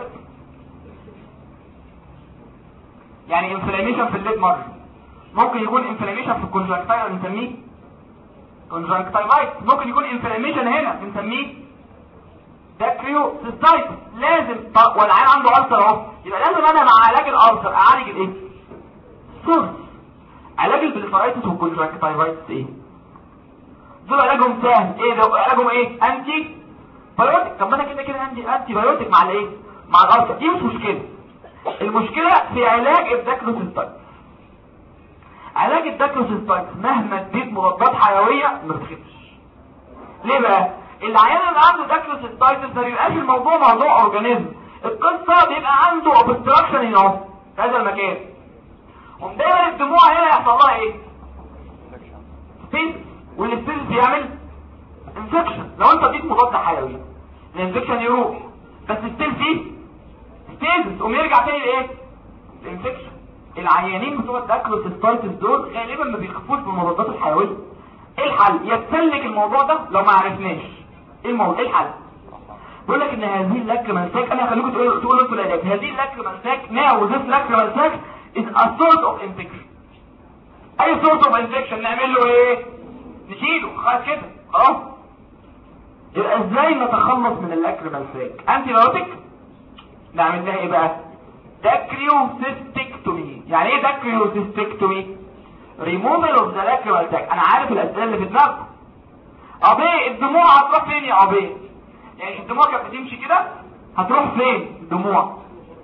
يعني انفلاميشن في الليد مارجن. ممكن يكون انفلاميشن في الكونجنكتيفا بنسميه كونجنكتيفايتس. ممكن يكون انفلاميشن هنا بنسميه داكريوسيستايتس. لازم والعيان عنده ألسر اهو، يبقى لازم انا مع علاج الألسر اعالج الايه؟ سورس. علاج البليفرايتس والكونجنكتيفايتس ايه؟ دول علاجهم سهل. ايه ده علاجهم؟ ايه؟ انتي بايوتيك. طب انا كده عندي انتي بايوتيك مع الايه؟ مع الألسر. دي مش مشكله، المشكله في علاج الداكريوسيستايتس. علاج الداكريوسيستايتس مهما اديت مضادات حيويه ما بتخفش. ليه بقى؟ العيان اللي عنده داكريوسيستايتس ما بيبقاش الموضوع موضوع اورجانيزم، القصه بيبقى عنده اوبستراكشن هنا اهو في هذا المكان، ودايما الدموع هنا يحصل لها ايه؟ ستيز، والستيز بيعمل انفكشن. لو انت اديت مضاد حيوي الانفكشن يروح، بس ستيل فيه ستيز قوم يرجع تاني لايه؟ الانفكشن. العيانين بتوع الداكريوسيستايتس دول غالبا ما بيخفوش بالمضادات الحيويه. ايه الحل؟ يتسلك الموضوع ده لو ما عرفناش ايه الموضوع. ايه الحل؟ بيقول لك ان هذه اللاكريمال ساك، انا هخليكم تقولوا انتوا العلاج. هذه اللاكريمال ساك ناو ذس لاكريمال ساك is a source of infection. اي source of infection نعمل له ايه؟ نشيله خلاص كده خلاص. يبقى ازاي نتخلص من اللاكريمال ساك؟ انتي بايوتيك نعمل لها ايه بقى؟ داكريوسيستكتومي. يعني ايه داكريوسيستكتومي؟ ريموفال اوف ذا لاكريمال ساك. انا عارف الاسئله اللي في دماغكم. ابي الدموع هتروح فين يا ابي؟ يعني الدموع كانت بتمشي كده هتروح فين الدموع؟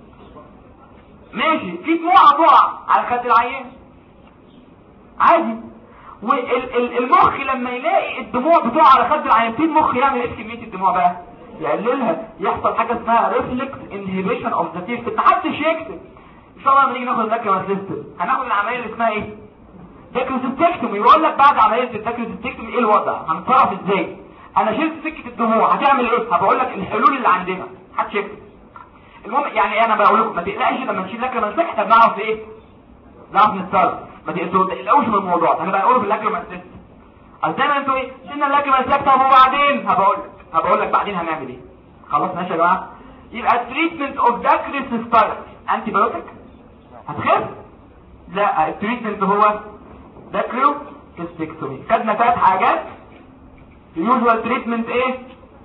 ماشي، في دموع هتقع على خد العيان عادي. والمخ لما يلاقي الدموع بتقع على خد العيان، في المخ يعمل ايه في كميه الدموع بقى؟ يقللها. يحصل حاجه اسمها ريفلكس انهبيشن اوف ذا تيست. محدش يكتب ان شاء الله لما نيجي ناخد اللاكريمال سيستم هناخد العمليه اللي اسمها ايه؟ داكريوسيستكتومي. يقول لك بعد عمليه الداكريوسيستكتومي ايه الوضع؟ هنتصرف ازاي؟ انا شلت سكه الدموع هتعمل ايه؟ هبقول لك الحلول اللي عندنا. محدش يكتب. المهم يعني انا بقول لكم ما تقلقش لما نشيل لاكريمال سيستم احنا بنعرف ايه؟ نعرف نتصرف. ما تقلقوش من الموضوع ده، هنبقى نقوله في اللاكريمال سيستم. زي ما انتوا ايه؟ شلنا اللاكريمال سيستم وبعدين هبقول لك بعدين هنعمل ايه. خلاص ماشي يا جماعه؟ يبقى التريتمنت اوف داكريوسيستايتس انتي بايوتيك هتخف؟ لا، التريتمنت هو داكريوسيستكتومي. خدنا 3 حاجات. اليوجوال تريتمنت ايه؟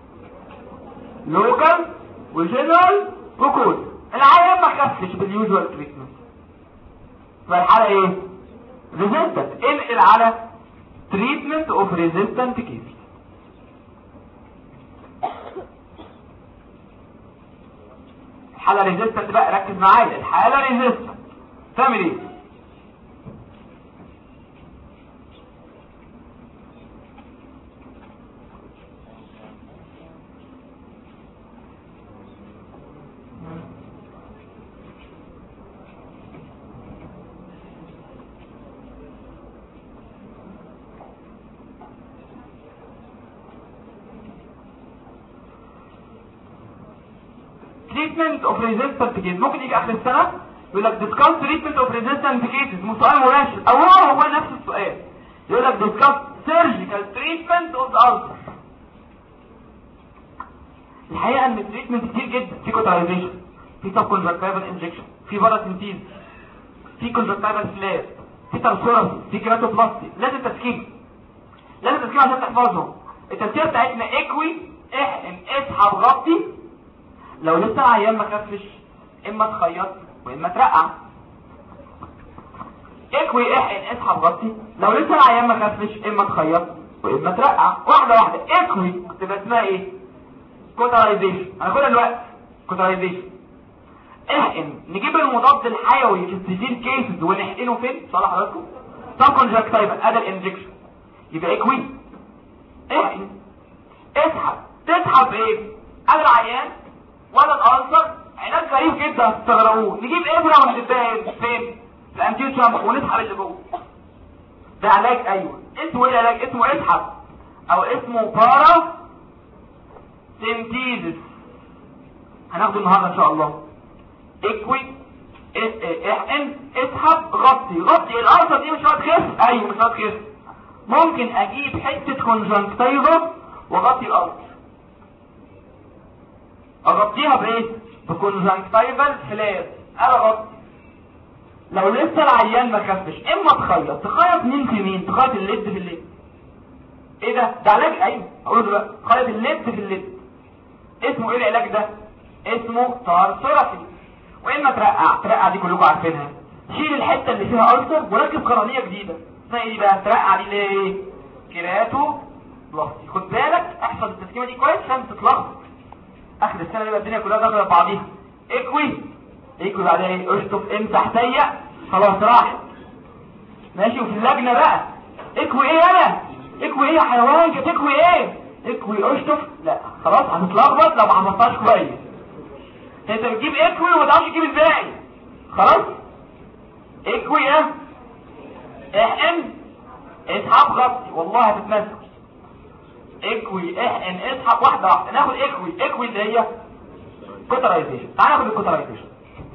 لوكال وجنرال وكود. العيان ما خفش باليوجوال تريتمنت، فالحاله ايه؟ ريزيستنت. انقل على تريتمنت اوف ريزيستنت كيس. الحاله ريزيستنت بقى ركز معايا. الحاله ريزيستنت تعمل ايه؟ treatment of resistant cases. ممكن يجي اخر السنه يقول لك discuss treatment of resistant cases. مش سؤال مباشر او هو نفس السؤال. يقول لك discuss surgical treatment of the ulcer. الحقيقه ان التريتمنت كتير جدا. في كوترايزيشن، في سبكونجكتيفال انجكشن، في باراسينتيز، في كونجكتيفال فلاب، في ترسورس، في كيراتوبلاستي. لازم تسكين عشان تحفظهم. التسكين بتاعتنا اكوي، احقن، اسحب، غطي. لو لسه العيان ما خفش اما تخيط واما ترقع. اكوي، احقن، اسحب، غطي. لو لسه العيان ما خفش اما تخيط واما ترقع. واحده اكوي تبقى اسمها ايه؟ كوترايزيشن. هناخدها دلوقتي. كوترايزيشن. احقن، نجيب المضاد الحيوي في السيفير كيسز ونحقنه فين؟ صالح حضراتكم؟ سبكونجكتيفال ادي الانجكشن. يبقى اكوي احقن. اسحب. تسحب ايه؟ انا العيان ولا الالسر علاج غريب جدا هتستغربوه. نجيب ابره ونشدها فين؟ في الانتيو تشامبر ونسحب اللي جوه. ده علاج. ايوه اسمه ايه العلاج؟ اسمه اسحب او اسمه بارا سنتيزس. هناخده النهارده ان شاء الله. اكوي احقن اسحب غطي. غطي الالسر دي مش هتخف. ايوه مش هتخف. ممكن اجيب حته كونجنكتيفا واغطي الالسر. اغطيها بايه؟ بكونجنكتيفال فلاس. اغطي. لو لسه العيان ما خفش اما تخيط مين في مين؟ تخيط الليد في الليد. ايه ده علاج. ايوه اقول دلوقتي تخيط الليد في الليد. اسمه ايه العلاج ده؟ اسمه تار ثيرابي. واما ترقع دي كلكم عارفينها. شيل الحته اللي فيها ألسر وركب قرنيه جديده. اسمها ايه بقى؟ ترقع دي ليه؟ كيراتو بلاستي. خد بالك احفظ التسكيمه دي كويس عشان تتلخبط اخر السنه يبقى الدنيا كلها داخله في بعضيها. اكوي بعدها ايه؟ اشطف امسح ضيق. خلاص راحت ماشي. وفي اللجنه بقى اكوي ايه؟ انا اكوي ايه يا حيوان؟ تكوي ايه؟ اكوي اشطف. لا خلاص هتتلخبط لو ما حفظتهاش كويس. انت بتجيب اكوي وما تعرفش تجيب الباقي. خلاص اكوي احقن اسحب غطي. والله هتتنسى. اكوي احقن اسحب واحده واحده. ناخد اكوي اللي هي كوترايزيشن. تعال ناخد الكوترايزيشن.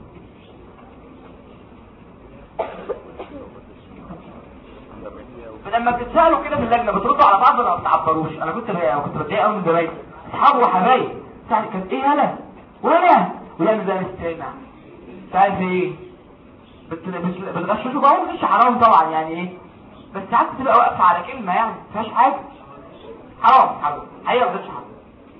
فلما بتتسالوا كده في اللجنه بتردوا على بعض ولا ما بتعبروش؟ انا كنت بتضايق قوي من زمايلي اصحابي وحبايبي. ساعه كانت ايه انا وانا ويعمل زي الاستماع. ساعه ايه؟ بتغششوا بقى. مش حرام طبعا يعني ايه، بس ساعات تبقى واقفه على كلمه يعني ما فيهاش حاجه. حرام هي ما بتش حرام.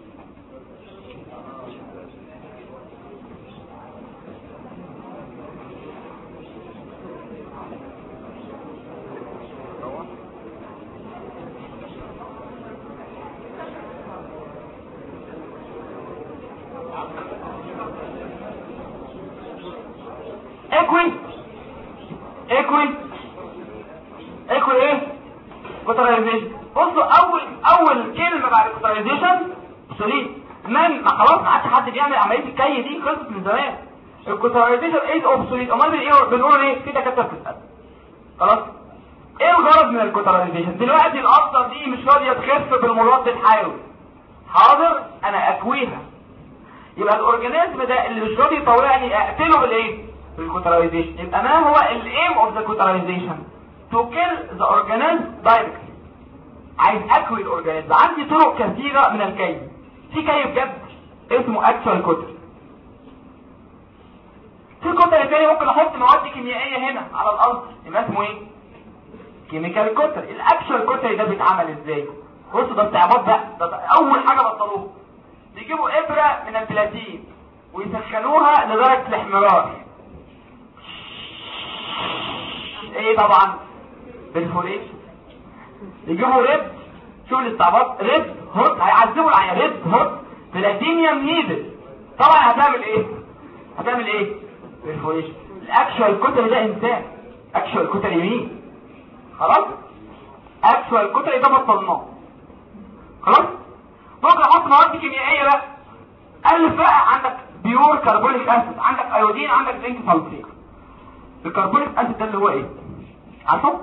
اكوي ايه؟ كوترايزيشن. بصوا اول كلمه بعد الكوترايزيشن سوري ما خلاص ما عادش حد بيعمل عمليه الكي دي، خلصت من زمان. الكوترايزيشن ايه اوبسوليت. امال بنقول ايه؟ في دكاتره بتسال. خلاص ايه الغرض من الكوترايزيشن؟ دلوقتي القطه دي مش راضيه تخف بالمضاد الحيوي. حاضر انا اكويها. يبقى الاورجانيزم ده اللي مش راضي يطوعني اقتله بالايه؟ بالكوترايزيشن. يبقى ما هو الايم اوف ذا كوترايزيشن؟ تو كيل ذا اورجانيزم دايركتلي. عايز اكوي الاورجانيزم. عندي طرق كثيره من الكي. في كي بجد اسمه اكشوال كوتر. في كوتر تاني ممكن احط مواد كيميائيه هنا على الارض يبقى اسمه ايه؟ كيميكال كوتر. الاكشوال كوتر ده بيتعمل ازاي؟ بصوا ده استعباط ده اول حاجه بطلوه. بيجيبوا ابره من البلاتين ويسخنوها لدرجه الاحمرار. ايه طبعا بالفوريش. يجيبوا ريب. شوف الاستعباط. ريب هوت. هيعذبوا العيان. ريب هوت بلاتينيوم نيدل. طبعا هتعمل ايه؟ بالفوريش. الاكشوال كوتر ده انسان. اكشوال كوتر يمين. خلاص اكشوال كوتر ده بطلناه. خلاص ممكن احط مواد كيميائيه بقى. الف بقى عندك بيور كربونيك اسيد، عندك ايودين، عندك زنك سلفيت. الكربونيك اسيد ده اللي هو ايه؟ عارفه؟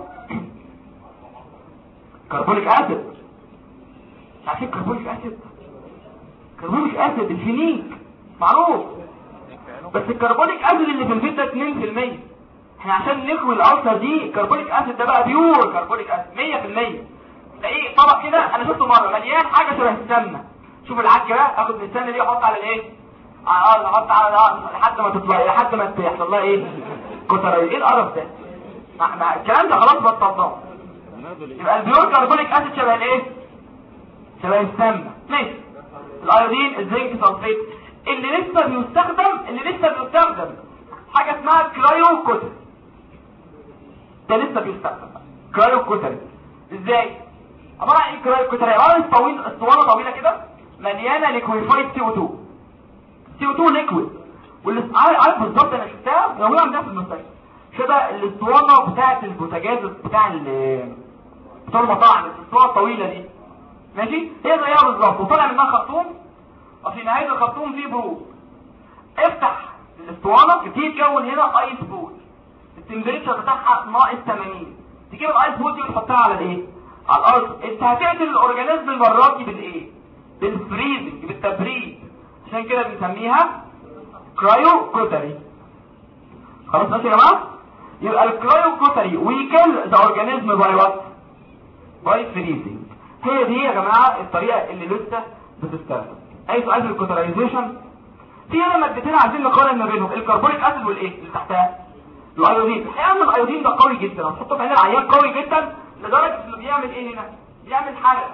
كربونيك اسيد. عارفين كربونيك اسيد؟ كربونيك اسيد الفينيك معروف. بس الكربونيك اسيد اللي في الفيت ده 2%. احنا عشان نكوي الالسر دي كربونيك اسيد ده بقى بيور كربونيك اسيد 100%. تلاقيه طبق كده انا شفته مره مليان حاجه شبه السمنه. شوف العك بقى. اخد من السمنه دي احط على الايه؟ احط على لحد ما تطلع، لحد ما يحصل لها ايه؟ كوترايز. ايه القرف ده؟ الكلام ده خلاص بطلناه. يبقى البيور كربونيك اسيد شبه الايه؟ شبه السمنه. ماشي. الايودين، الزنك سلفيت. اللي لسه بيستخدم حاجه اسمها كرايو كوتر. ده لسه بيستخدم كرايو كوتر. ازاي؟ عباره عن ايه كرايو كوتر؟ عباره عن اسطوانه طويله كده مليانه ليكويفايد CO2 ليكويد. واللي عارف بالظبط انا شفتها موجوده عندنا في المستشفى. شبه الاسطوانه بتاعه البوتاجاز بتاع بتوع المطاعم الصوره الطويله دي ماشي، هي زيها بالظبط، وطلع منها خرطوم، وفي نهايه الخرطوم فيه برود. افتح الاسطوانه تبتدي تكون هنا ايس بول، التمبريتشر بتاعها ناقص 80. تجيب الايس بول دي وتحطها على الايه؟ على الارض. انت هتقتل الاورجانيزم المره دي بالايه؟ بالفريزنج، بالتبريد. عشان كده بنسميها كرايو كوتري. خلاص ماشي يا جماعه؟ يبقى الكرايو كوتري ويكل ذا اورجانيزم باي وات؟ باي فريزنج. هي دي يا جماعه الطريقه اللي لسه بتستخدم. اي سؤال في الكوترايزيشن؟ في هنا مادتين عايزين نقارن ما بينهم، الكربونيك اسيد والايه اللي تحتها؟ الايودين. الحقيقه ان الايودين ده قوي جدا، هنحطه في عين العيان قوي جدا لدرجه انه بيعمل ايه هنا؟ بيعمل حرق.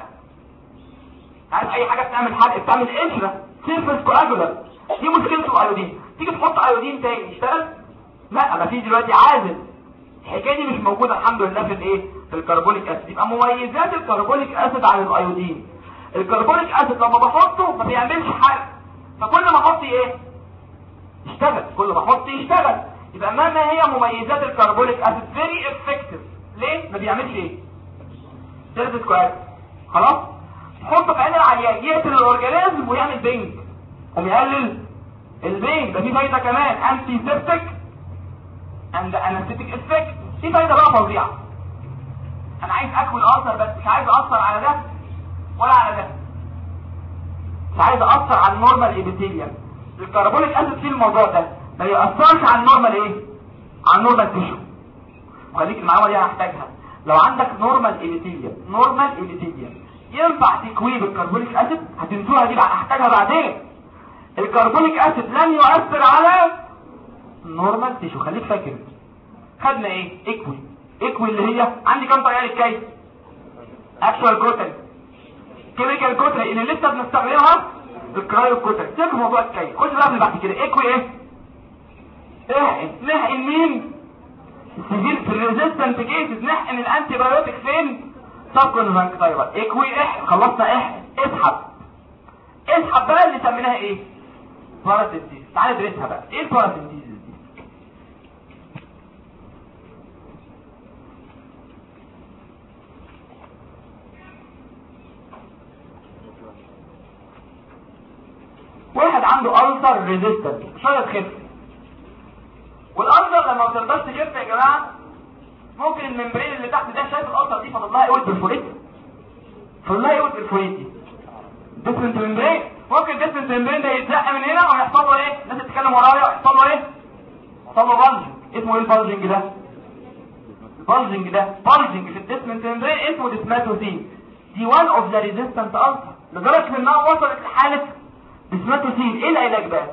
عارف اي حاجه بتعمل حرق؟ بتعمل قشره، سيرفس كواجولر. دي مشكله الايودين. تيجي تحط ايودين تاني يشتغل؟ لا، مفيش دلوقتي عازل. الحكايه دي مش موجوده الحمد لله في الايه؟ في الكربونيك اسيد. يبقى مميزات الكربونيك اسيد عن الايودين، الكربونيك اسيد لما بحطه ما بيعملش حرق، فكل ما احط ايه؟ يشتغل، كل ما احط يشتغل. يبقى ما هي مميزات الكربونيك اسيد؟ فيري افكتيف. ليه؟ ما بيعملش ايه؟ سيرفس كويس. خلاص؟ تحطه في عين العيان يقتل الاورجانيزم ويعمل بينج ويقلل البينج. ده في فايده كمان، انتي سيبتيك اند انستيك افكت. في فايده بقى فظيعه. انا عايز اكل الالسر بس مش عايز اثر على ده ولا على ده، مش عايز اثر على النورمال ايبيثيليوم. الكربونيك اسيد فيه الموضوع ده ما يأثرش على النورمال ايه؟ على النورمال تيشو. وخليك المعلومه دي هحتاجها. لو عندك نورمال ايبيثيليوم، نورمال ايبيثيليوم ينفع تكويه بالكربونيك اسيد؟ هتنسوها دي هحتاجها بعدين. الكربونيك اسيد لن يؤثر على النورمال تيشو. خليك فاكر خدنا ايه؟ اكوي. اكوي اللي هي عندي كام طريقه للكي؟ اكشوال كوتري، كيميكال كوتري اللي لسه بنستعملها، الكرايو كوتري. سيبك موضوع الكي، خش بقى اللي بعد كده. اكوي ايه؟ نحقن مين؟ السجيل في الريزيستنت كيسز، نحقن الانتي بايوتيك فين؟ سبكونجكتيفال. اكوي احقن، خلصنا احقن، اسحب. اسحب بقى اللي سميناها ايه؟ باراسينتيز. تعالى ندرسها بقى. ايه الباراسينتيز دي؟ واحد عنده ألسر ريزيستنت مش راضي تخف، والألسر لما ما بترضاش تخف يا جماعه ممكن الممبرين اللي تحت ده، شايف الألسر دي فاضل لها ايه؟ بالفوريت. فاضل لها ايه؟ بالفوريت دي ديسمنت ممبرين. ممكن ديسمنت ممبرين ده يتزق من هنا ويحصل له ايه؟ الناس تتكلم ورايا، يحصل له ايه؟ يحصل له بلجنج. اسمه ايه البلجنج ده؟ البلجنج ده بلجنج في الديسمنت ممبرين اسمه ديسماتوسين. دي وان اوف ذا ريزيستنت ألسر لدرجه انها وصلت لحاله ديسماتوسين. ايه العلاج بقى؟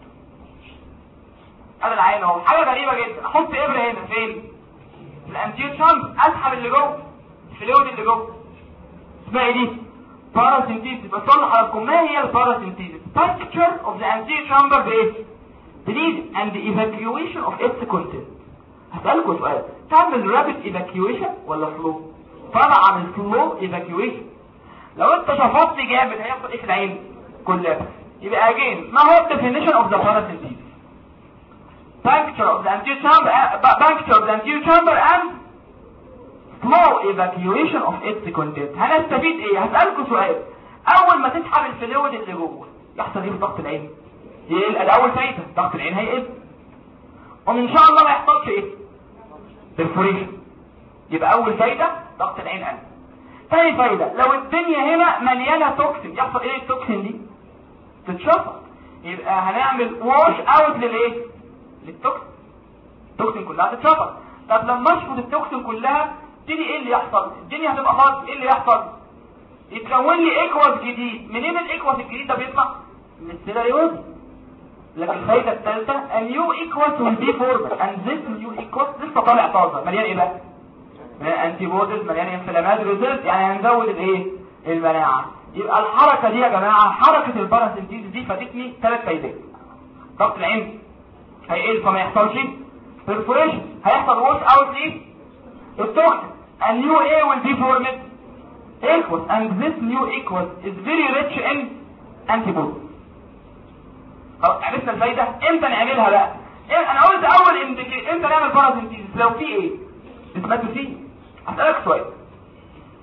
هذا العين اهو، حاجه غريبه جدا. احط ابره هنا فين؟ الانتيور شامبر، اسحب اللي جوه، الفلويد اللي جوه. اسمها ايه دي؟ باراسينتيزيس. بصلح لكم ما هي الباراسينتيزيس؟ picture of the anterior chamber بايه؟ bleed and the evacuation of its content. هسألكم سؤال، تعمل rapid evacuation ولا slow؟ طبعا slow evacuation. لو انت شفطت جامد هيحصل ايه في العين؟ كلها. يبقى again ما هو definition of the paracentesis؟ puncture of the anterior chamber, puncture of the anterior chamber and slow evacuation of its content. هنستفيد ايه؟ هسألكم سؤال، اول ما تسحب الفلويد اللي جوه يحصل ايه في ضغط العين؟ يقل. الاول فايده ضغط العين هيقل، وان شاء الله ما يحصلش ايه؟ perforation. يبقى اول فايده ضغط العين قل. ثاني فايده، لو الدنيا هنا مليانه توكسين يحصل ايه؟ التوكسين دي تتشفط. يبقى هنعمل واش اوت للايه؟ للتوكسين. التوكسين كلها تتشفط. طب لما اشفط التوكسين كلها تيجي ايه اللي يحصل؟ الدنيا هتبقى فاضيه. ايه اللي يحصل؟ يتكون لي ايكواس جديد. منين الايكواس الجديد ده بيطلع؟ من السيلاريوز. لكن الفايده الثالثه a new equus will be formed and this new equus لسه طالع طازه مليان ايه بقى؟ مليان انتي بوديز، مليان انفلامات ريزلت، يعني هنزود الايه؟ المناعه. يبقى الحركه دي يا جماعه، حركه الباراسينتيز دي فادتني 3 فايدات. ضغط العين هيقل فما يحصلش perforation، هيحصل wash out ليه؟ التوكسين. a new A will be formed equus and this new equus is very rich in antibodies. خلاص عرفنا الفايده. امتى نعملها بقى؟ انا قلت اول امتى نعمل باراسينتيز؟ لو في ايه؟ ديسماتوسين. هسألك سؤال،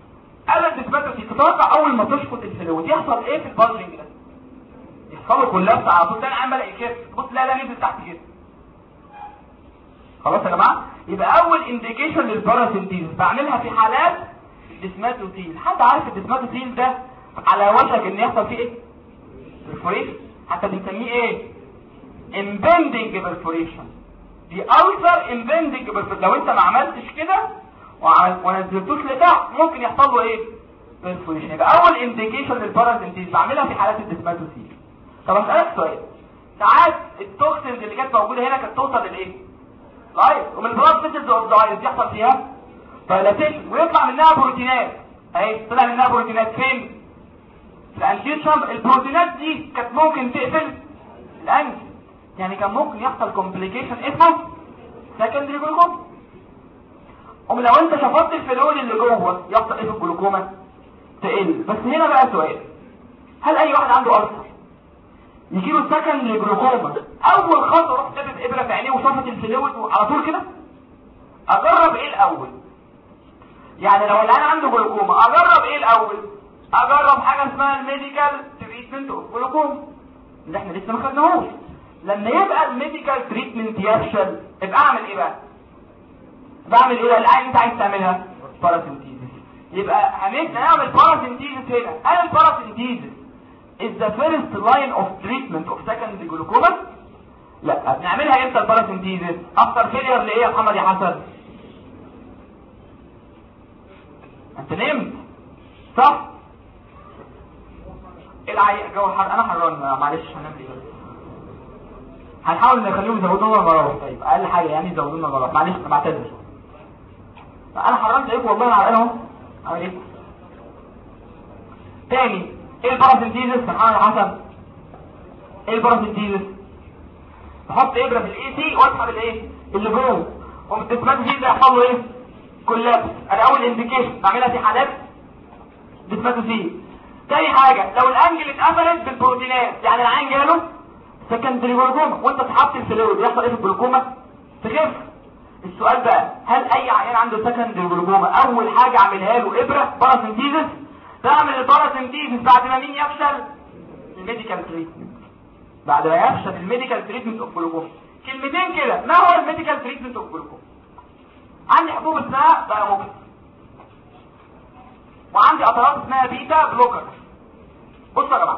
قال الديسباتوسيل تتوقع اول ما تشفط الفلويد يحصل ايه في البالجنج ده؟ يحصل له كولابس على طول. تاني عمال يكف بص لا نزل تحت كده. خلاص يا جماعه. يبقى اول انديكيشن للباراسينتيز بعملها في حالات الديسماتوسيل. حد عارف الديسماتوسيل ده على وشك ان يحصل فيه ايه؟ برفوريشن. حتى بنسميه ايه؟ امبندنج برفوريشن. دي ألسر امبندنج برفوريشن. لو انت ما عملتش كده ونزلتوش لتحت ممكن يحصل له ايه؟ برفوريشن. يبقى اول انديكيشن للباراسينتيز بعملها في حالات الديسماتوسيل. طب اسالك سؤال، ساعات التوكسينز اللي كانت موجوده هنا كانت توصل للايه؟ لايف، ومن البلاد فيسلز اوف ذا ايز يحصل فيها دايلاتيشن ويطلع منها بروتينات. اهي طلع منها بروتينات فين؟ في الانتير شامبر. البروتينات دي كانت ممكن تقفل الانف، يعني كان ممكن يحصل كومبليكيشن اسمه سكندري جلوكوما. لو انت شفطت الفلويد اللي جوه يحصل ايه في الجلوكوما؟ تقل. بس هنا بقى سؤال، هل اي واحد عنده ألسر يجيله سكندري جلوكوما اول خطوه روح تبت ابره في عينيه وشفط الفلويد على طول كده؟ اجرب ايه الاول؟ يعني لو العيان عنده جلوكوما اجرب ايه الاول؟ اجرب حاجه اسمها الميديكال تريتمنت اوف جلوكوما اللي احنا لسه ما خدناهوش. لما يبقى الميديكال تريتمنت يفشل ابقى اعمل ايه بقى؟ بعمل ايه العين انت عايز تعملها؟ باراسينتيزيس. يبقى هنعمل باراسينتيزيس هنا. هل الباراسينتيزيس is the first line of treatment of secondary glaucoma؟ لا. بنعملها امتى الباراسينتيزيس؟ افتر فيلير لايه يا محمد يا حسن؟ انت نمت صح؟ جو انا حران معلش هنام ليه بس. هنحاول نخليهم يزودوا لنا المراوح. طيب اقل حاجه يعني يزودوا لنا المراوح. معلش انا بعتذر. انا حرمت عليكم والله انا عارف اهو. عامل ايه؟ تاني ايه الباراسينتيزيس يا محمد حسن؟ ايه الباراسينتيزيس؟ بحط ابره في الاي سي واسحب الايه؟ اللي جوه. والديسماتوسيل ده يحصل له ايه؟ كولابس. انا اول انديكيشن بعملها في حالات ديسماتوسيل. تاني حاجه لو الانجل اتقفلت بالبروتينات، يعني العين جاله سكندري جلوكوما وانت سحبت الفلويد يحصل ايه في الجلوكوما؟ تخف. السؤال بقى، هل اي عيان عنده سكندري جلوكوما اول حاجه اعملها له ابره باراسينتيزيس؟ تعمل الباراسينتيزيس بعد ما مين يفشل؟ الميديكال تريتمنت. بعد ما يفشل الميديكال تريتمنت اوف جلوكوما. كلمتين كده، ما هو الميديكال تريتمنت اوف جلوكوما؟ عندي حبوب اسمها دايموكس، وعندي قطرات اسمها بيتا بلوكر. بصوا يا جماعه،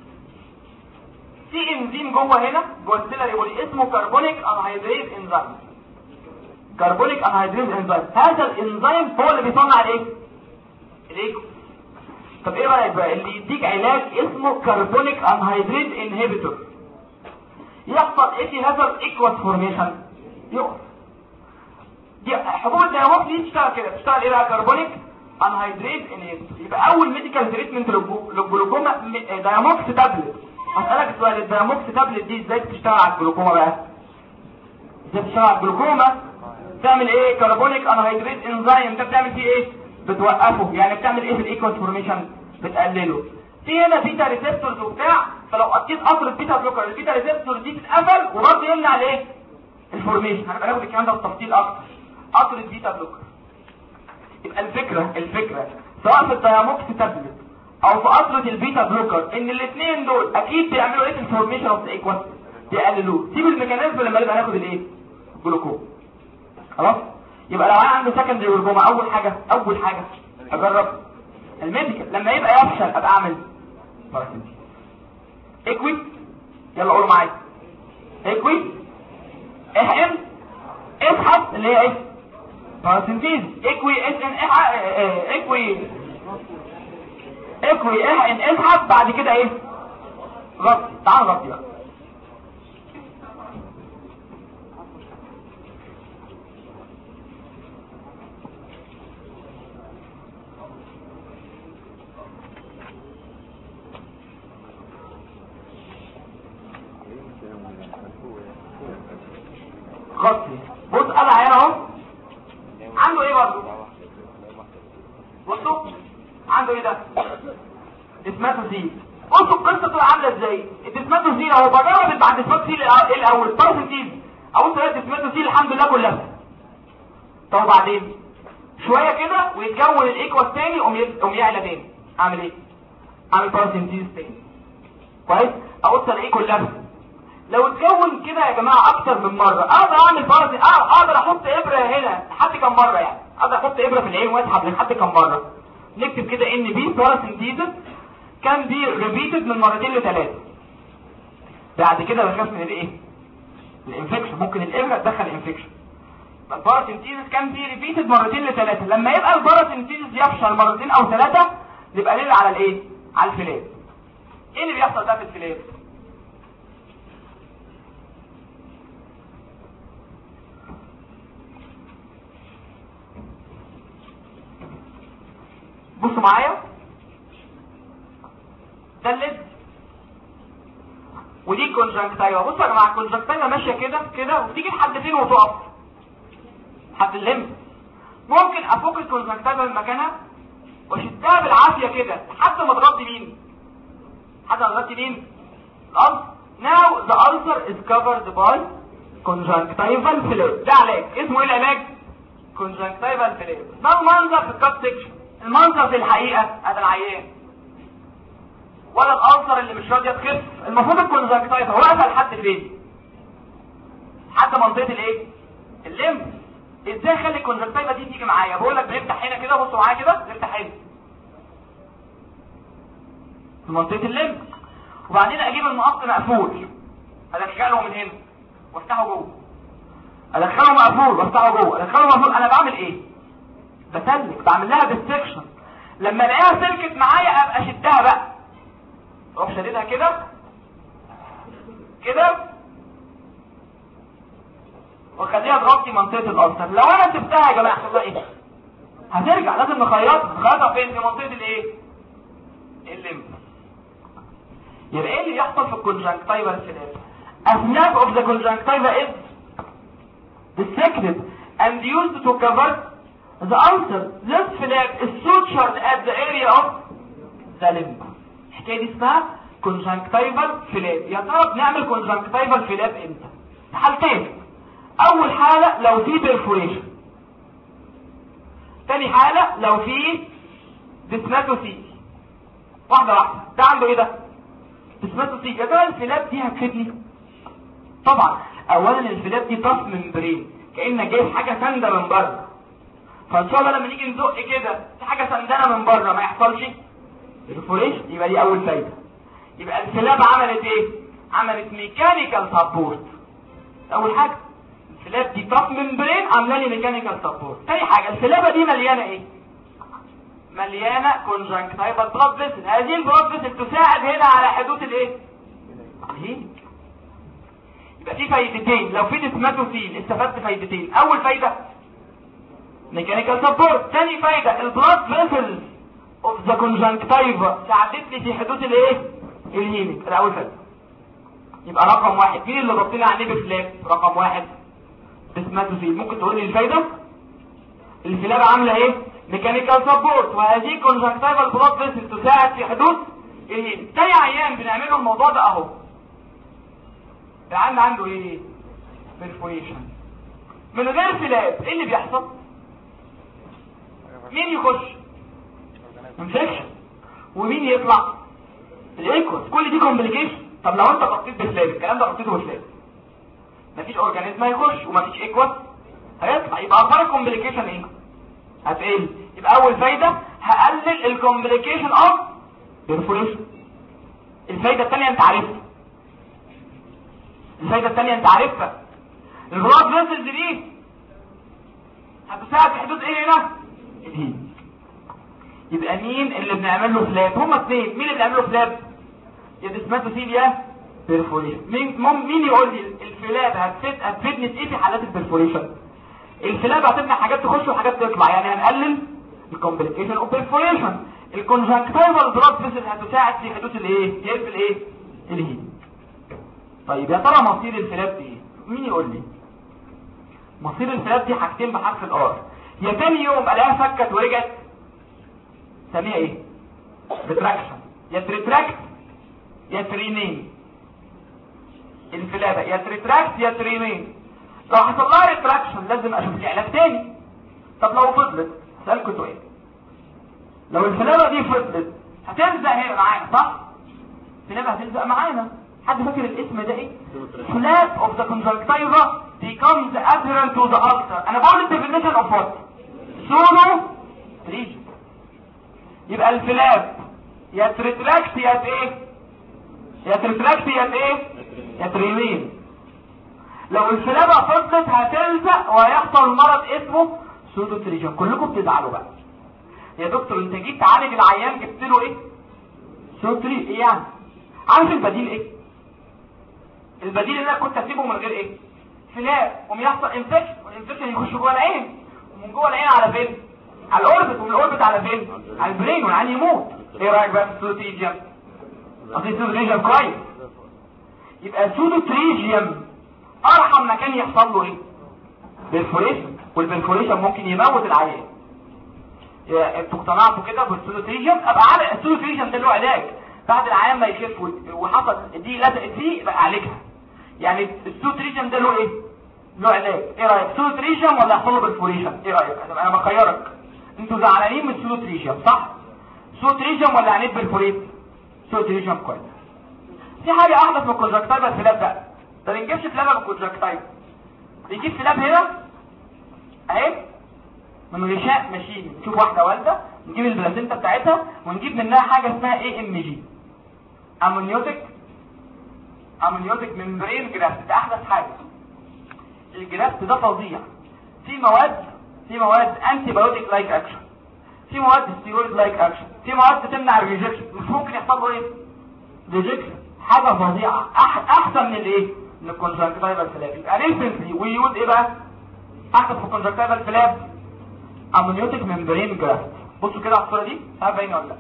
في انزيم جوه هنا جوه السيلري بولي اسمه كربونيك انهيدريز انزيم. كربونيك انهيدريز انزيم، هذا الانزيم هو اللي بيصنع الايه؟ الايكو. طب ايه رايك بقى اللي يديك علاج اسمه كربونيك انهيدريز انهبيتور يحصل ايه في هذا الايكوس فورميشن؟ يقف. دي حبوب الدايموكس دي تشتغل كده، تشتغل ايه بقى؟ كربونيك انهيدريز انهبيتور. يبقى اول ميديكال تريتمنت للجلوكوما دايموكس تابلت. هسألك سؤال، الدايموكس تابلت دي ازاي بتشتغل على الجلوكوما بقى؟ ازاي بتشتغل على الجلوكوما؟ بتعمل ايه؟ كربونيك انهيدريز انزيم ده بتعمل فيه ايه؟ بتوقفه. يعني بتعمل ايه في الايكوس فورميشن؟ بتقلله. في هنا بيتا ريسبتورز وبتاع، فلو قطيت قطر البيتا بلوكر البيتا ريسبتور دي تتقفل وبرضه يمنع الايه؟ الفورميشن. هنبقى ناخد الكلام ده بالتفصيل اكتر. قطر البيتا بلوكر. يبقى الفكره سواء في الدايموكس تابلت او في قطره البيتا بلوكر ان الاثنين دول اكيد بيعملوا ايه في الفورميشن اوف ذا ايكوس؟ بيقللوه. سيب الميكانيزم لما نبقى ناخد الايه؟ جلوكوما. خلاص؟ يبقى لو انا عندي سكندري جلوكوما اول حاجه اجرب الميديكال. لما يبقى يفشل ابقى اعمل باراسينتيزيس. اكوي، يلا قولوا معايا. اكوي، احقن، اسحب اللي هي ايه؟ باراسينتيزيس. اكوي اسحن، اكوي احقن اسحب، بعد كده ايه؟ غطي. تعال غطي بقى. غطي. بص انا هنا اهو عنده ايه برضه؟ بصوا عنده ايه ده؟ ديسماتوسيل. بصوا القصه بتبقى عامله ازاي؟ الديسماتوسيل اهو بجرب مع الديسماتوسيل الاول باراسينتيز او الديسماتوسيل الحمد لله كلها. طب وبعدين شويه كده ويتكون الايكوال تاني قوم يعلى تاني. اعمل ايه؟ اعمل باراسينثيز تاني. كويس؟ اقص الايكوال لفه. لو اتكون كده يا جماعه اكتر من مره اقدر اعمل اقدر احط ابره هنا لحد كام مره، يعني اقدر احط ابره في العين واسحب لحد كام مره. نكتب كده ان بي باراسينثيز كان بي ريبيتد من مرتين لثلاثه. بعد كده بخاف من الايه؟ الانفكشن. ممكن الابره تدخل انفكشن. الباراسينثيز كان بي ريبيتد مرتين لثلاثه. لما يبقى الباراسينثيز يفشل مرتين او ثلاثه يبقى ليل على الايه؟ على الفلاب. ايه اللي بيحصل ده في الفلاب؟ بصوا معايا، ده الليد ودي الكونجنكتيفا. بصوا يا جماعه الكونجنكتيفا ماشيه كده كده وتيجي لحد فين وتقف؟ لحد الليمب. ممكن افك الكونجنكتيفا من مكانها واشدها بالعافيه كده لحد ما تغطي مين؟ لحد ما تغطي مين؟ الألسر. Now the ulcer is covered by conjunctival flap. ده علاج اسمه ايه العلاج؟ conjunctival flap. ده المنظر في الكات سيكشن. المنظر في الحقيقه هذا العيان ولا الألسر اللي مش راضيه تخف. المفروض الكونجنكتيفا واقفه لحد فين؟ لحد منطقه الايه؟ الليمب. ازاي اخلي الكونجنكتيفا دي تيجي معايا؟ بقول لك بنفتح هنا كده، بصوا معايا كده، نفتح هنا في منطقه الليمب وبعدين اجيب المقص مقفول ادخله من هنا وافتحه جوه، ادخله مقفول وافتحه جوه، ادخله مقفول. انا بعمل ايه؟ بسلك، بعمل لها ديسكشن. لما الاقيها سلكت معايا ابقى اشدها بقى، اروح شديدها كده كده واخليها تغطي منطقه الألسر. لو انا سبتها يا جماعه هتحصل ايه؟ هترجع. لازم نخيطها فين؟ في منطقه الايه؟ الليمب. يبقى ايه اللي يحصل في الكونجنكتيفا الفلاب؟ A flap of the conjunctiva is dissected and used to cover the ulcer. This flap is sutured at the area of the limb. الحكايه دي اسمها conjunctival flap. يا ترى بنعمل conjunctival flap امتى؟ حالتين. اول حاله لو في perforation، تاني حاله لو في ديسماتوسيل. واحده واحده. ده عنده ايه ده؟ ديسماتوسيل. يا ترى الفلاب دي هتفيدني؟ طبعا. اولا الفلاب دي طف ممبرين، كأنك جايب حاجه سانده من بره، فان شاء الله لما نيجي نزق كده في حاجه سندانه من بره ما يحصلش perforation. يبقى دي اول فايده. يبقى الفلاب عملت ايه؟ عملت ميكانيكال سبورت. اول حاجه الفلاب دي طف ممبرين عامله لي ميكانيكال سبورت. تاني حاجه الفلابه دي مليانه ايه؟ مليانه كونجنكتيفال بلاد فيسل. هذه البلاد فيسل تساعد هنا على حدوث الايه؟ الهيلينج. يبقى في فايدتين. لو في ديسماتوسيل استفدت فايدتين. اول فايده ميكانيكال سبورت. ثاني فايده البلاد فيسل اوف ذا كونجنكتيفا ساعدتني في حدوث الايه؟ الهيلينج. ده اول فايده. يبقى رقم واحد مين اللي ضبطنا عليه بفلاب؟ رقم واحد ديسماتوسيل. ممكن تقول لي الفايده؟ الفلاب عامله ايه؟ ميكانيكال سبورت، وهذه كونجنكتيفال بلاد فيسل تساعد في حدوث الهيلينج. تاني عيان بنعمله الموضوع ده اهو. العيان عنده ايه؟ perforation. من غير فلاب ايه اللي بيحصل؟ مين يخش؟ انفكشن. ومين يطلع؟ الايكوس. كل دي كومبليكيشن. طب لو انت غطيت بفلاب، الكلام ده غطيته بفلاب، مفيش اورجانيزم هيخش ومفيش ايكوس هيطلع، يبقى اخبار الكومبليكيشن ايه؟ هتقل. يبقى اول فايده هقلل الكومبليكيشن اوف perforation. الفايده الثانيه انت عارفها. الفايده الثانيه انت عارفها. البلاد فيسلز دي هتساعد في حدوث ايه هنا؟ الهيلينج. يبقى مين اللي بنعمل له فلاب؟ هما اثنين. مين اللي بنعمل له فلاب؟ يا ديسماتوسيل يا perforation. مين يقول لي الفلاب هتفيدني في ايه في حالات البرفوريشن؟ الفلاب هتمنع حاجات تخش وحاجات تطلع، يعني هنقلل الكومبليكيشن اوف perforation. الكونجنكتيفال بلاد فيسل هتساعد في حدوث الايه؟ هيلب الايه؟ الهيلينج. طيب يا ترى مصير الفلاب دي ايه؟ مين يقول لي؟ مصير الفلاب دي حاجتين بحرف الار. يا تاني يوم الاقيها فكت ورجعت سميها ايه؟ ريتراكشن. يا تريتراكت يا ترينين. الفلابه يا تريتراكت يا ترينين. لو حصل لها ريتراكشن لازم اشوف لي علاج تاني. طب لو فضلت سألكوا سؤال، لو الفلابة دي فضلت هتلزق هنا معانا صح؟ الفلابة هتلزق معانا. حد فاكر الاسم ده ايه؟ flap of the conjunctiva becomes adherent to the ulcer. انا بقول definition of what؟ pseudo تريجن. يبقى الفلاب يا تريتراكت يا ايه؟ يا تريتراكت يا ايه؟ يا تريمين. لو الفلابة فضلت هتلزق وهيحصل مرض اسمه سودو تريجن. كلكم بتزعلوا بقى، يا دكتور انت جيت تعالج العيان جبت له ايه؟ سودو تريجن. ايه يعني؟ عارف البديل ايه؟ البديل ان انا كنت اسيبه من غير ايه؟ فلاب يحصل انفكشن، والانفكشن يخش جوه العين، ومن جوه العين على فين؟ على الاوربت، ومن الاوربت على فين؟ على البرين، والعين يموت. ايه رايك بقى في السودو تريجن؟ اصل السودو تريجن كويس. يبقى السودو تريجن ارحم مكان يحصل له ايه؟ بالفوريشن، والبرفوريشن ممكن يموت العيان. انتوا اقتنعتوا كده بالسودوتريجن؟ ابقى عارف السودوتريجن ده له علاج بعد العيان ما يخف وحصل دي لزقت فيه يبقى عالجها. يعني السودوتريجن ده له ايه؟ له علاج. ايه رايك؟ سودوتريجن ولا يحصل له برفوريشن؟ ايه رايك؟ انا بخيرك، انتوا زعلانين من السودوتريجن صح؟ سودوتريجن ولا عنيد برفوريت؟ سودوتريجن كويس. في حاجه احدث من الكونجكتيفا الفلاب بقى، ما بنجيبش فلاب بالكونجكتيفا، بنجيب فلاب هنا اهي من غشاء ماشين. نشوف واحده والده نجيب البلاسينتا بتاعتها ونجيب منها حاجه اسمها AMG، امنيوتيك ممبرين جرافت. ده احدث حاجه. الجرافت ده فظيع، في مواد انتي بايوتيك لايك اكشن، في مواد ستيرويد لايك اكشن، في مواد تمنع الريجكشن. مش ممكن يحصل له ايه؟ ريجكشن. حاجه فظيعه، احسن من الايه؟ من الكونجكتيفال فلاب. يبقى ريسنتلي ويوز ايه بقى احسن في الكونجكتيفال فلاب؟ امنيوتيك ممبرين جرافت. بصوا كده على الصوره دي، عارف باينه ولا لا؟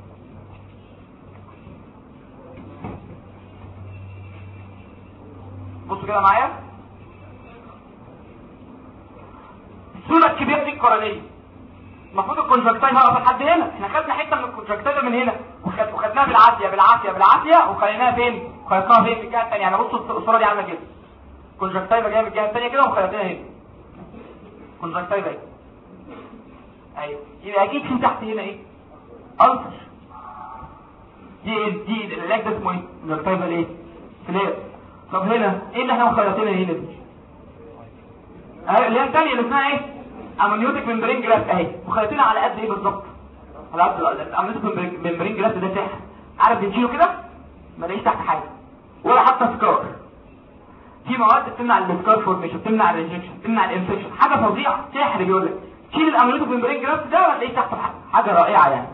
بصوا كده معايا الصوره الكبيره دي القرنيه. المفروض الكونجكتيفا واقفه لحد هنا، احنا خدنا حته من الكونجكتيفا من هنا وخدناها بالعافيه وخليناها فين؟ خيطناها فين؟ في الجهه الثانيه. يعني بصوا الصوره دي عامله كده، الكونجكتيفا جايه من الجهه الثانيه كده وخيطناها هنا. الكونجكتيفا ايوه، يبقى اكيد في تحت هنا ايه؟ ألسر. دي العلاج ده اسمه ايه؟ الكونجكتيفا ايه؟ فلاب. طب هنا ايه اللي احنا مخيطينها هنا دي؟ اللي هي الثانيه اللي اسمها ايه؟ امنيوتيك ممبرين جرافت اهي. مخيطينها على قد ايه بالظبط؟ على قد الامنيوتيك ممبرين جرافت ده سحر. عارف بنشيله كده ما لاقيش تحت حاجه ولا حتى سكار. في مواد بتمنع السكار فورميشن، بتمنع الريجكشن، بتمنع الانفكشن. حاجه فظيعه، سحر بيقول لك. شيل الامنيوتيك ممبرين جرافت ده ما تلاقيش تحته حاجه رائعه يعني.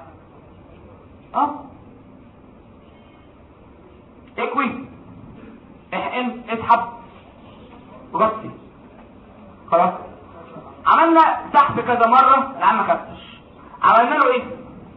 اكوي احقن اسحب وغطي. خلاص عملنا سحب كذا مره، العيان ما خفتش. عملنا له ايه؟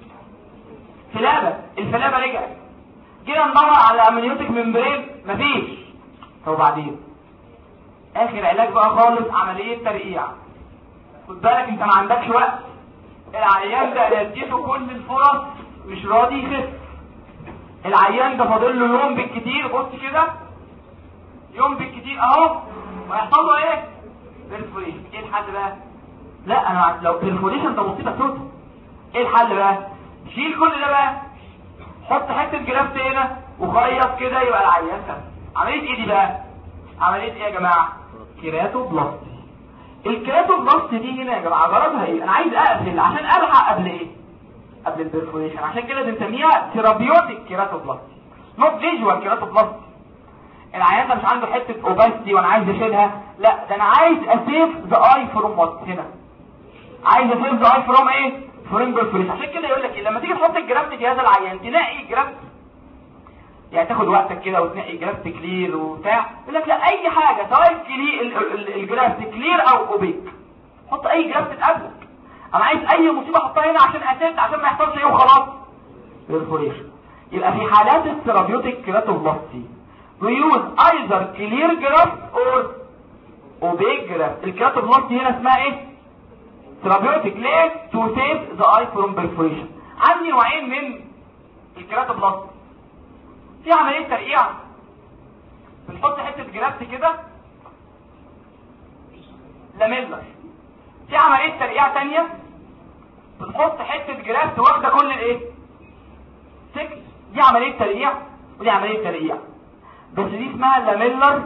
الفلابه رجعت. جينا ندور على امنيوتيك ممبرين مفيش. طب وبعدين اخر علاج بقى خالص عمليه ترقيع. خد بالك انت ما عندكش وقت، العيان ده اديته كل الفرص مش راضي يخف. العيان ده فاضل له يوم بالكتير. بص كده يوم بالكتير اهو، وهيحصل له ايه؟ بيرفوريشن. ايه الحل بقى؟ لا انا لو بيرفوريشن ده مصيبه سودة. ايه الحل بقى؟ شيل كل ده بقى، حط حته جرافت هنا وخيط كده يبقى العيان خف. عمليه ايه دي بقى؟ عمليه ايه يا جماعه؟ كيراتوبلاستي. الكيراتوبلاستي دي هنا يا جماعه غرضها ايه؟ انا عايز اقفل عشان الحق قبل ايه؟ قبل البرفوريشن. عشان كده بنسميها ثيرابيوتيك كيراتوبلاستي، نوت فيجوال كيراتوبلاستي. العيان ده مش عنده حته اوباستي وانا عايز اشيلها، لا ده انا عايز اسيف ذا اي فروم وات. هنا عايز اسيف ذا اي فروم ايه؟ فروم برفوريشن. عشان كده يقول لك لما تيجي تحط الجرافت جهاز العيان تنقي جرافت، يعني تاخد وقتك كده وتنقي جرافت كلير وبتاع. يقول لك لا اي حاجه سواء الجرافت كلير او اوبيك، حط اي جرافت تقابلك. انا عايز اي مصيبه احطها هنا عشان اسيف، عشان ما يحصلش ايه وخلاص برفوريشن. يبقى في حالات الثيرابيوتيك كيراتوبلاستي we use either clear graft or opaque graft. الكيراتوبلاستي هنا اسمها ايه؟ ثيرابيوتيك. ليه؟ to save the eye from perforation. عندي نوعين من الكيراتوبلاستي. في عمليه ترقيع، بنحط حته جرافت كده لاميلر. في عمليه ترقيع ثانيه بنحط حته جرافت واخده كل الايه سكن. دي عمليه ترقيع ودي عمليه ترقيع، بس دي اسمها لاميلر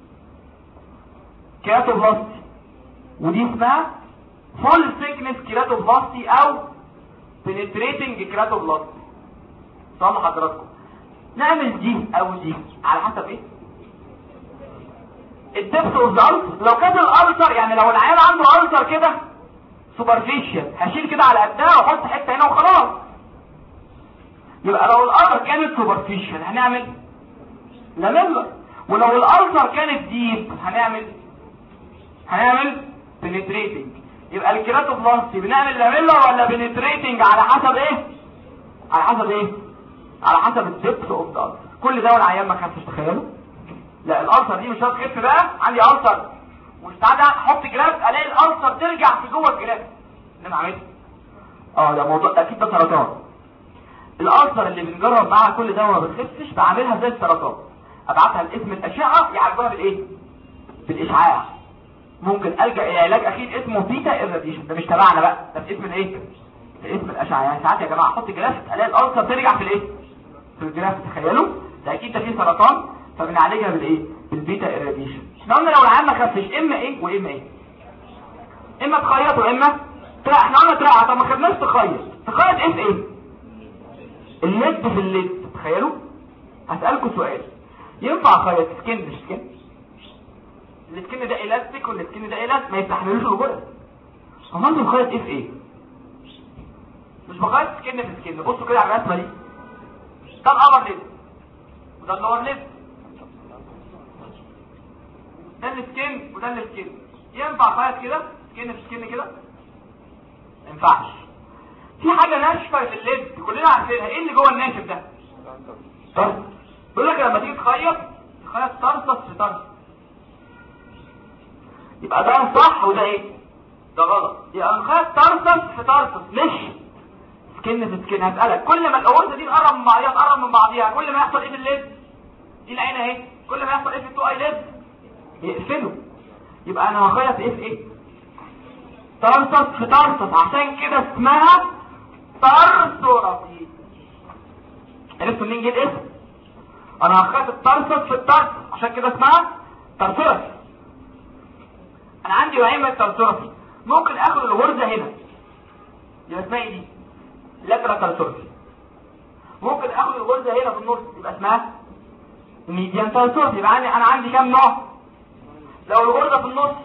كيراتوبلاستي ودي اسمها فول سيكنس كيراتوبلاستي او بنتريتنج كيراتوبلاستي. صح حضراتكم؟ نعمل دي او دي على حسب ايه الدبس اوف ذا ألسر. لو كان الألسر يعني لو العيال عنده ألسر كده سوبرفيشال هشيل كده على قدها واحط حته هنا وخلاص. يبقى لو الألسر كانت سوبرفيشال هنعمل لاميلر، ولو الألسر كانت ديب هنعمل بنتريتنج. يبقى الكيراتوبلاستي بنعمل لاميلر ولا بنتريتنج على حسب ايه؟ على حسب الدبس اوف ذا ألسر. كل ده والعيان ما خفش. تخيلوا لا الألسر دي مش هتخف بقى، عندي ألسر ومش تعالى احط جرافت الاقي الألسر ترجع في جوه الجرافت اللي انا عملته. ده موضوع اكيد ده سرطان. الألسر اللي بنجرب معاها كل ده وما بتخفش بعملها زي السرطان، ابعتها لاسم الاشعه يعالجوها بالايه؟ بالاشعاع. ممكن الجا الى علاج اكيد اسمه بيتا ايراديشن، ده مش تبعنا بقى، ده في اسم الايه؟ في اسم الاشعه. يعني ساعات يا جماعه احط جرافت الاقي الألسر ترجع في الايه؟ في الجرافت. تخيلوا ده اكيد ده فيه سرطان، فبنعالجها بالايه؟ بالبيتا ايراديشن. احنا قلنا لو العيان ما خفش اما ايه واما ايه؟ اما تخيط واما ترقع. احنا قلنا ترقع، طب ما خدناش تخيط ايه في ايه؟ الليد في الليد. تخيلوا هسألكم سؤال، ينفع خيط سكين مش سكين؟ السكين ده الاستيك والسكين ده الاست ما يستحملوش الوجود. امال انتوا بخيط ايه في ايه؟ مش بخيط سكين في سكين. بصوا كده على الرسمه دي، ده الابر ليد وده اللور ليد، ده السكين وده السكين. ينفع خيط كده سكين في سكين كده؟ ما ينفعش. في حاجه ناشفه في الليد كلنا عارفينها. ايه اللي جوه الناشف ده؟ طرس. بيقول لك لما تيجي تخيط ترصص في طرس، يبقى ده صح وده ايه؟ ده غلط. يبقى نخيط ترصص في ترصص مش سكن في سكن. هسألك كل ما الأورزة دي تقرب من بعضيها كل ما يحصل ايه في الليد؟ دي العين اهي، كل ما يحصل ايه في التو اي ليد؟ يقفلوا. يبقى انا هخيط ايه في ايه؟ ترصص في ترصص، عشان كده اسمها ترسورتي. عرفتوا منين جه الاسم؟ انا هخيط الترسس في الترس عشان كده اسمها ترسورتي. انا عندي نوعين من الترسورتي، ممكن اخد الغرزه هنا يبقى اسمها ايه دي؟ لاترال ترسورتي. ممكن اخد الغرزه هنا في النص يبقى اسمها ميديان ترسورتي. يبقى انا عندي كام نوع؟ لو الغرزه في النص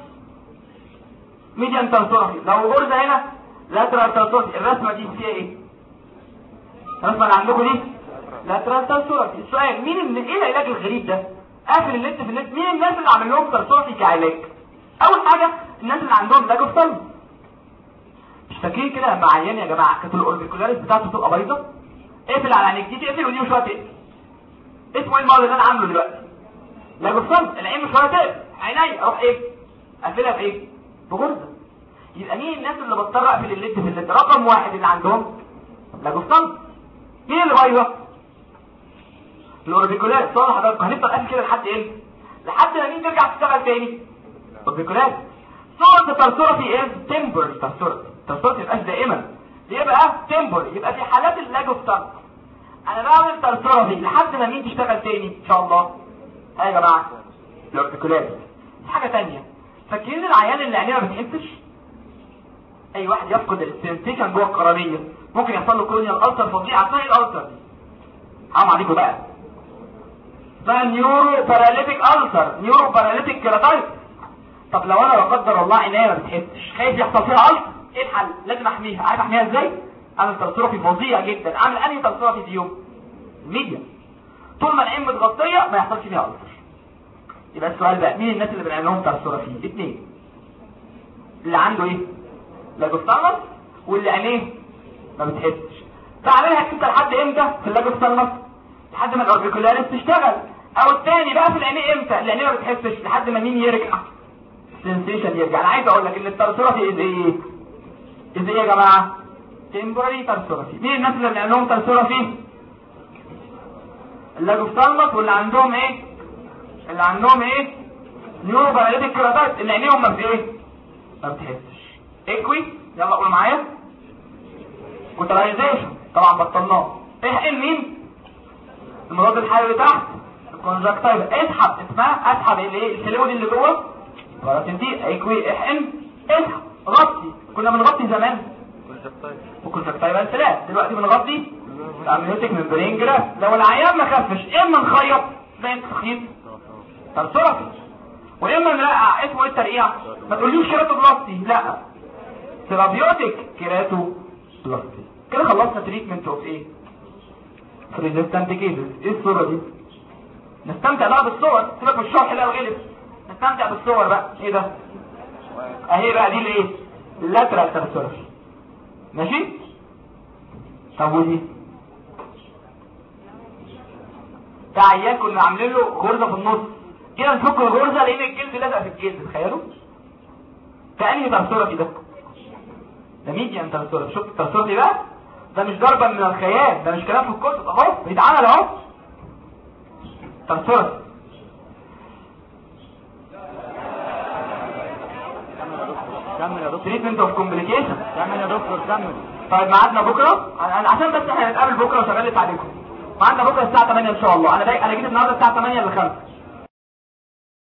ميديان ترسورتي، لو الغرزه هنا لاترال ترسورتي. الرسمه دي فيها ايه؟ الرسمه اللي عندكم دي لاترال ترسورتي. السؤال مين ايه العلاج الغريب ده؟ قافل النت في النت. مين الناس اللي عامل لهم ترسورتي كعلاج؟ اول حاجه الناس اللي عندهم لاج اوف سلم. مش فاكرين كده لما عيان يا جماعه كانت الاوربيكولاريس بتاعته تبقى بايظه؟ اقفل على عينيك دي تقفل ودي مش هتقفل. اسمه ايه المرض اللي انا عامله دلوقتي؟ لاج اوف سلم. العين مش هتقفل، عيني اروح ايه؟ اقفلها بايه؟ بغرزه. يبقى مين الناس اللي بضطر اقفل الليد في الليد؟ رقم واحد اللي عندهم لاج اوف سلم. مين اللي بايظه؟ الاوربيكولاريس. صح حضرتك؟ هنفضل قافل كده لحد ايه؟ لحد ما مين ترجع تشتغل تاني؟ اوربيكولاريس. صورة الترسورتي ايه؟ تمبر ترسورتي. الترسورتي مبقاش دائما، يبقى تمبر. يبقى في حالات اللاج اوف سلم انا بعمل ترسورتي لحد ما مين تشتغل تاني ان شاء الله؟ يا جماعه الاوربيكولاريس. في حاجه ثانيه، فاكرين العيان اللي عينيه ما بتحسش؟ اي واحد يفقد السنسيشن جوه القرنيه ممكن يحصل له كورنيال ألسر فظيعه. اسمها الألسر دي حرام عليكم بقى، اسمها نيورو باراليتيك ألسر، نيورو باراليتيك كيراتايتس. طب لو انا لا قدر الله عينيا ما بتحسش، خايف يحصل فيها ألسر، ايه الحل؟ لازم احميها. عارف احميها ازاي؟ اعمل ترسورتي فظيع جدا. اعمل انهي ترسورتي فيهم؟ الميديا. طول ما العين متغطيه ما يحصلش فيها ألسر. يبقى السؤال بقى مين الناس اللي بنعمل لهم ترسورتي؟ اثنين، اللي عنده ايه؟ لاجوستالمس، واللي عينيه ما بتحسش. تعملها انت لحد امتى في اللاجوستالمس؟ لحد ما الاوربيكولاريس تشتغل. او الثاني بقى في العينيه امتى؟ اللي عينيه ما بتحسش لحد ما مين يرجع؟ السنسيشن يرجع. انا عايز اقول لك ان الترسورتي ايه يا جماعه؟ تمبوري ترسورتي. مين الناس اللي بنعمل لهم ترسورتي؟ اللاجوستالمس، واللي عندهم ايه؟ اللي عندهم ايه؟ نيورو باراليتيك كيراتايتس، اللي عينيهم ما بتحسش. اكوي، يلا قول معايا. كوترايزيشن طبعا بطلناه. احقن مين؟ المضاد الحيوي تحت الكونجكتيفا. اسحب الايه الفلويد اللي جوه باراسيتي ايكوي. احقن اسحب غطي. كنا بنغطي زمان وكونجكتيفا الفلات، دلوقتي بنغطي الامنيوتيك ممبرين جراف. لو العيان ما خفش اما نخيط زي تخيط ترسرفي، واما نرقع. اسمه ايه الترقيع؟ ما تقوليش كيراتو بلاستي، لا ثيرابيوتيك كيراتو بلاستي. كده خلصنا تريتمنت اوف ايه؟ ريزيستنت كيسز. ايه الصوره دي؟ نستمتع بقى بالصور، سيبك من الشرح ده وقلب، نستمتع بالصور بقى. ايه ده؟ اهي بقى دي الايه؟ اللاترال ترسرفي. ماشي؟ طب ودي؟ ده عيان كنا عاملين له غرزه في النص كده، نفك الغرزه لان الجلد لازق في الجلد. تخيلوا كأني ترسرفي ده ميديان ترسرفي. شفت الترسرفي بقى؟ ده مش ضربه من الخيال، ده مش كلام في الكتب، اهو بيتعمل اهو ترسرفي. كمل يا دكتور. تريتمنت اوف كومبليكيشن. كمل يا دكتور كمل. طيب ميعادنا بكره، عشان بس احنا هنتقابل بكره وشغلت عليكم. ميعادنا بكره الساعه 8 ان شاء الله. انا جيت النهارده الساعه 8 ل 5.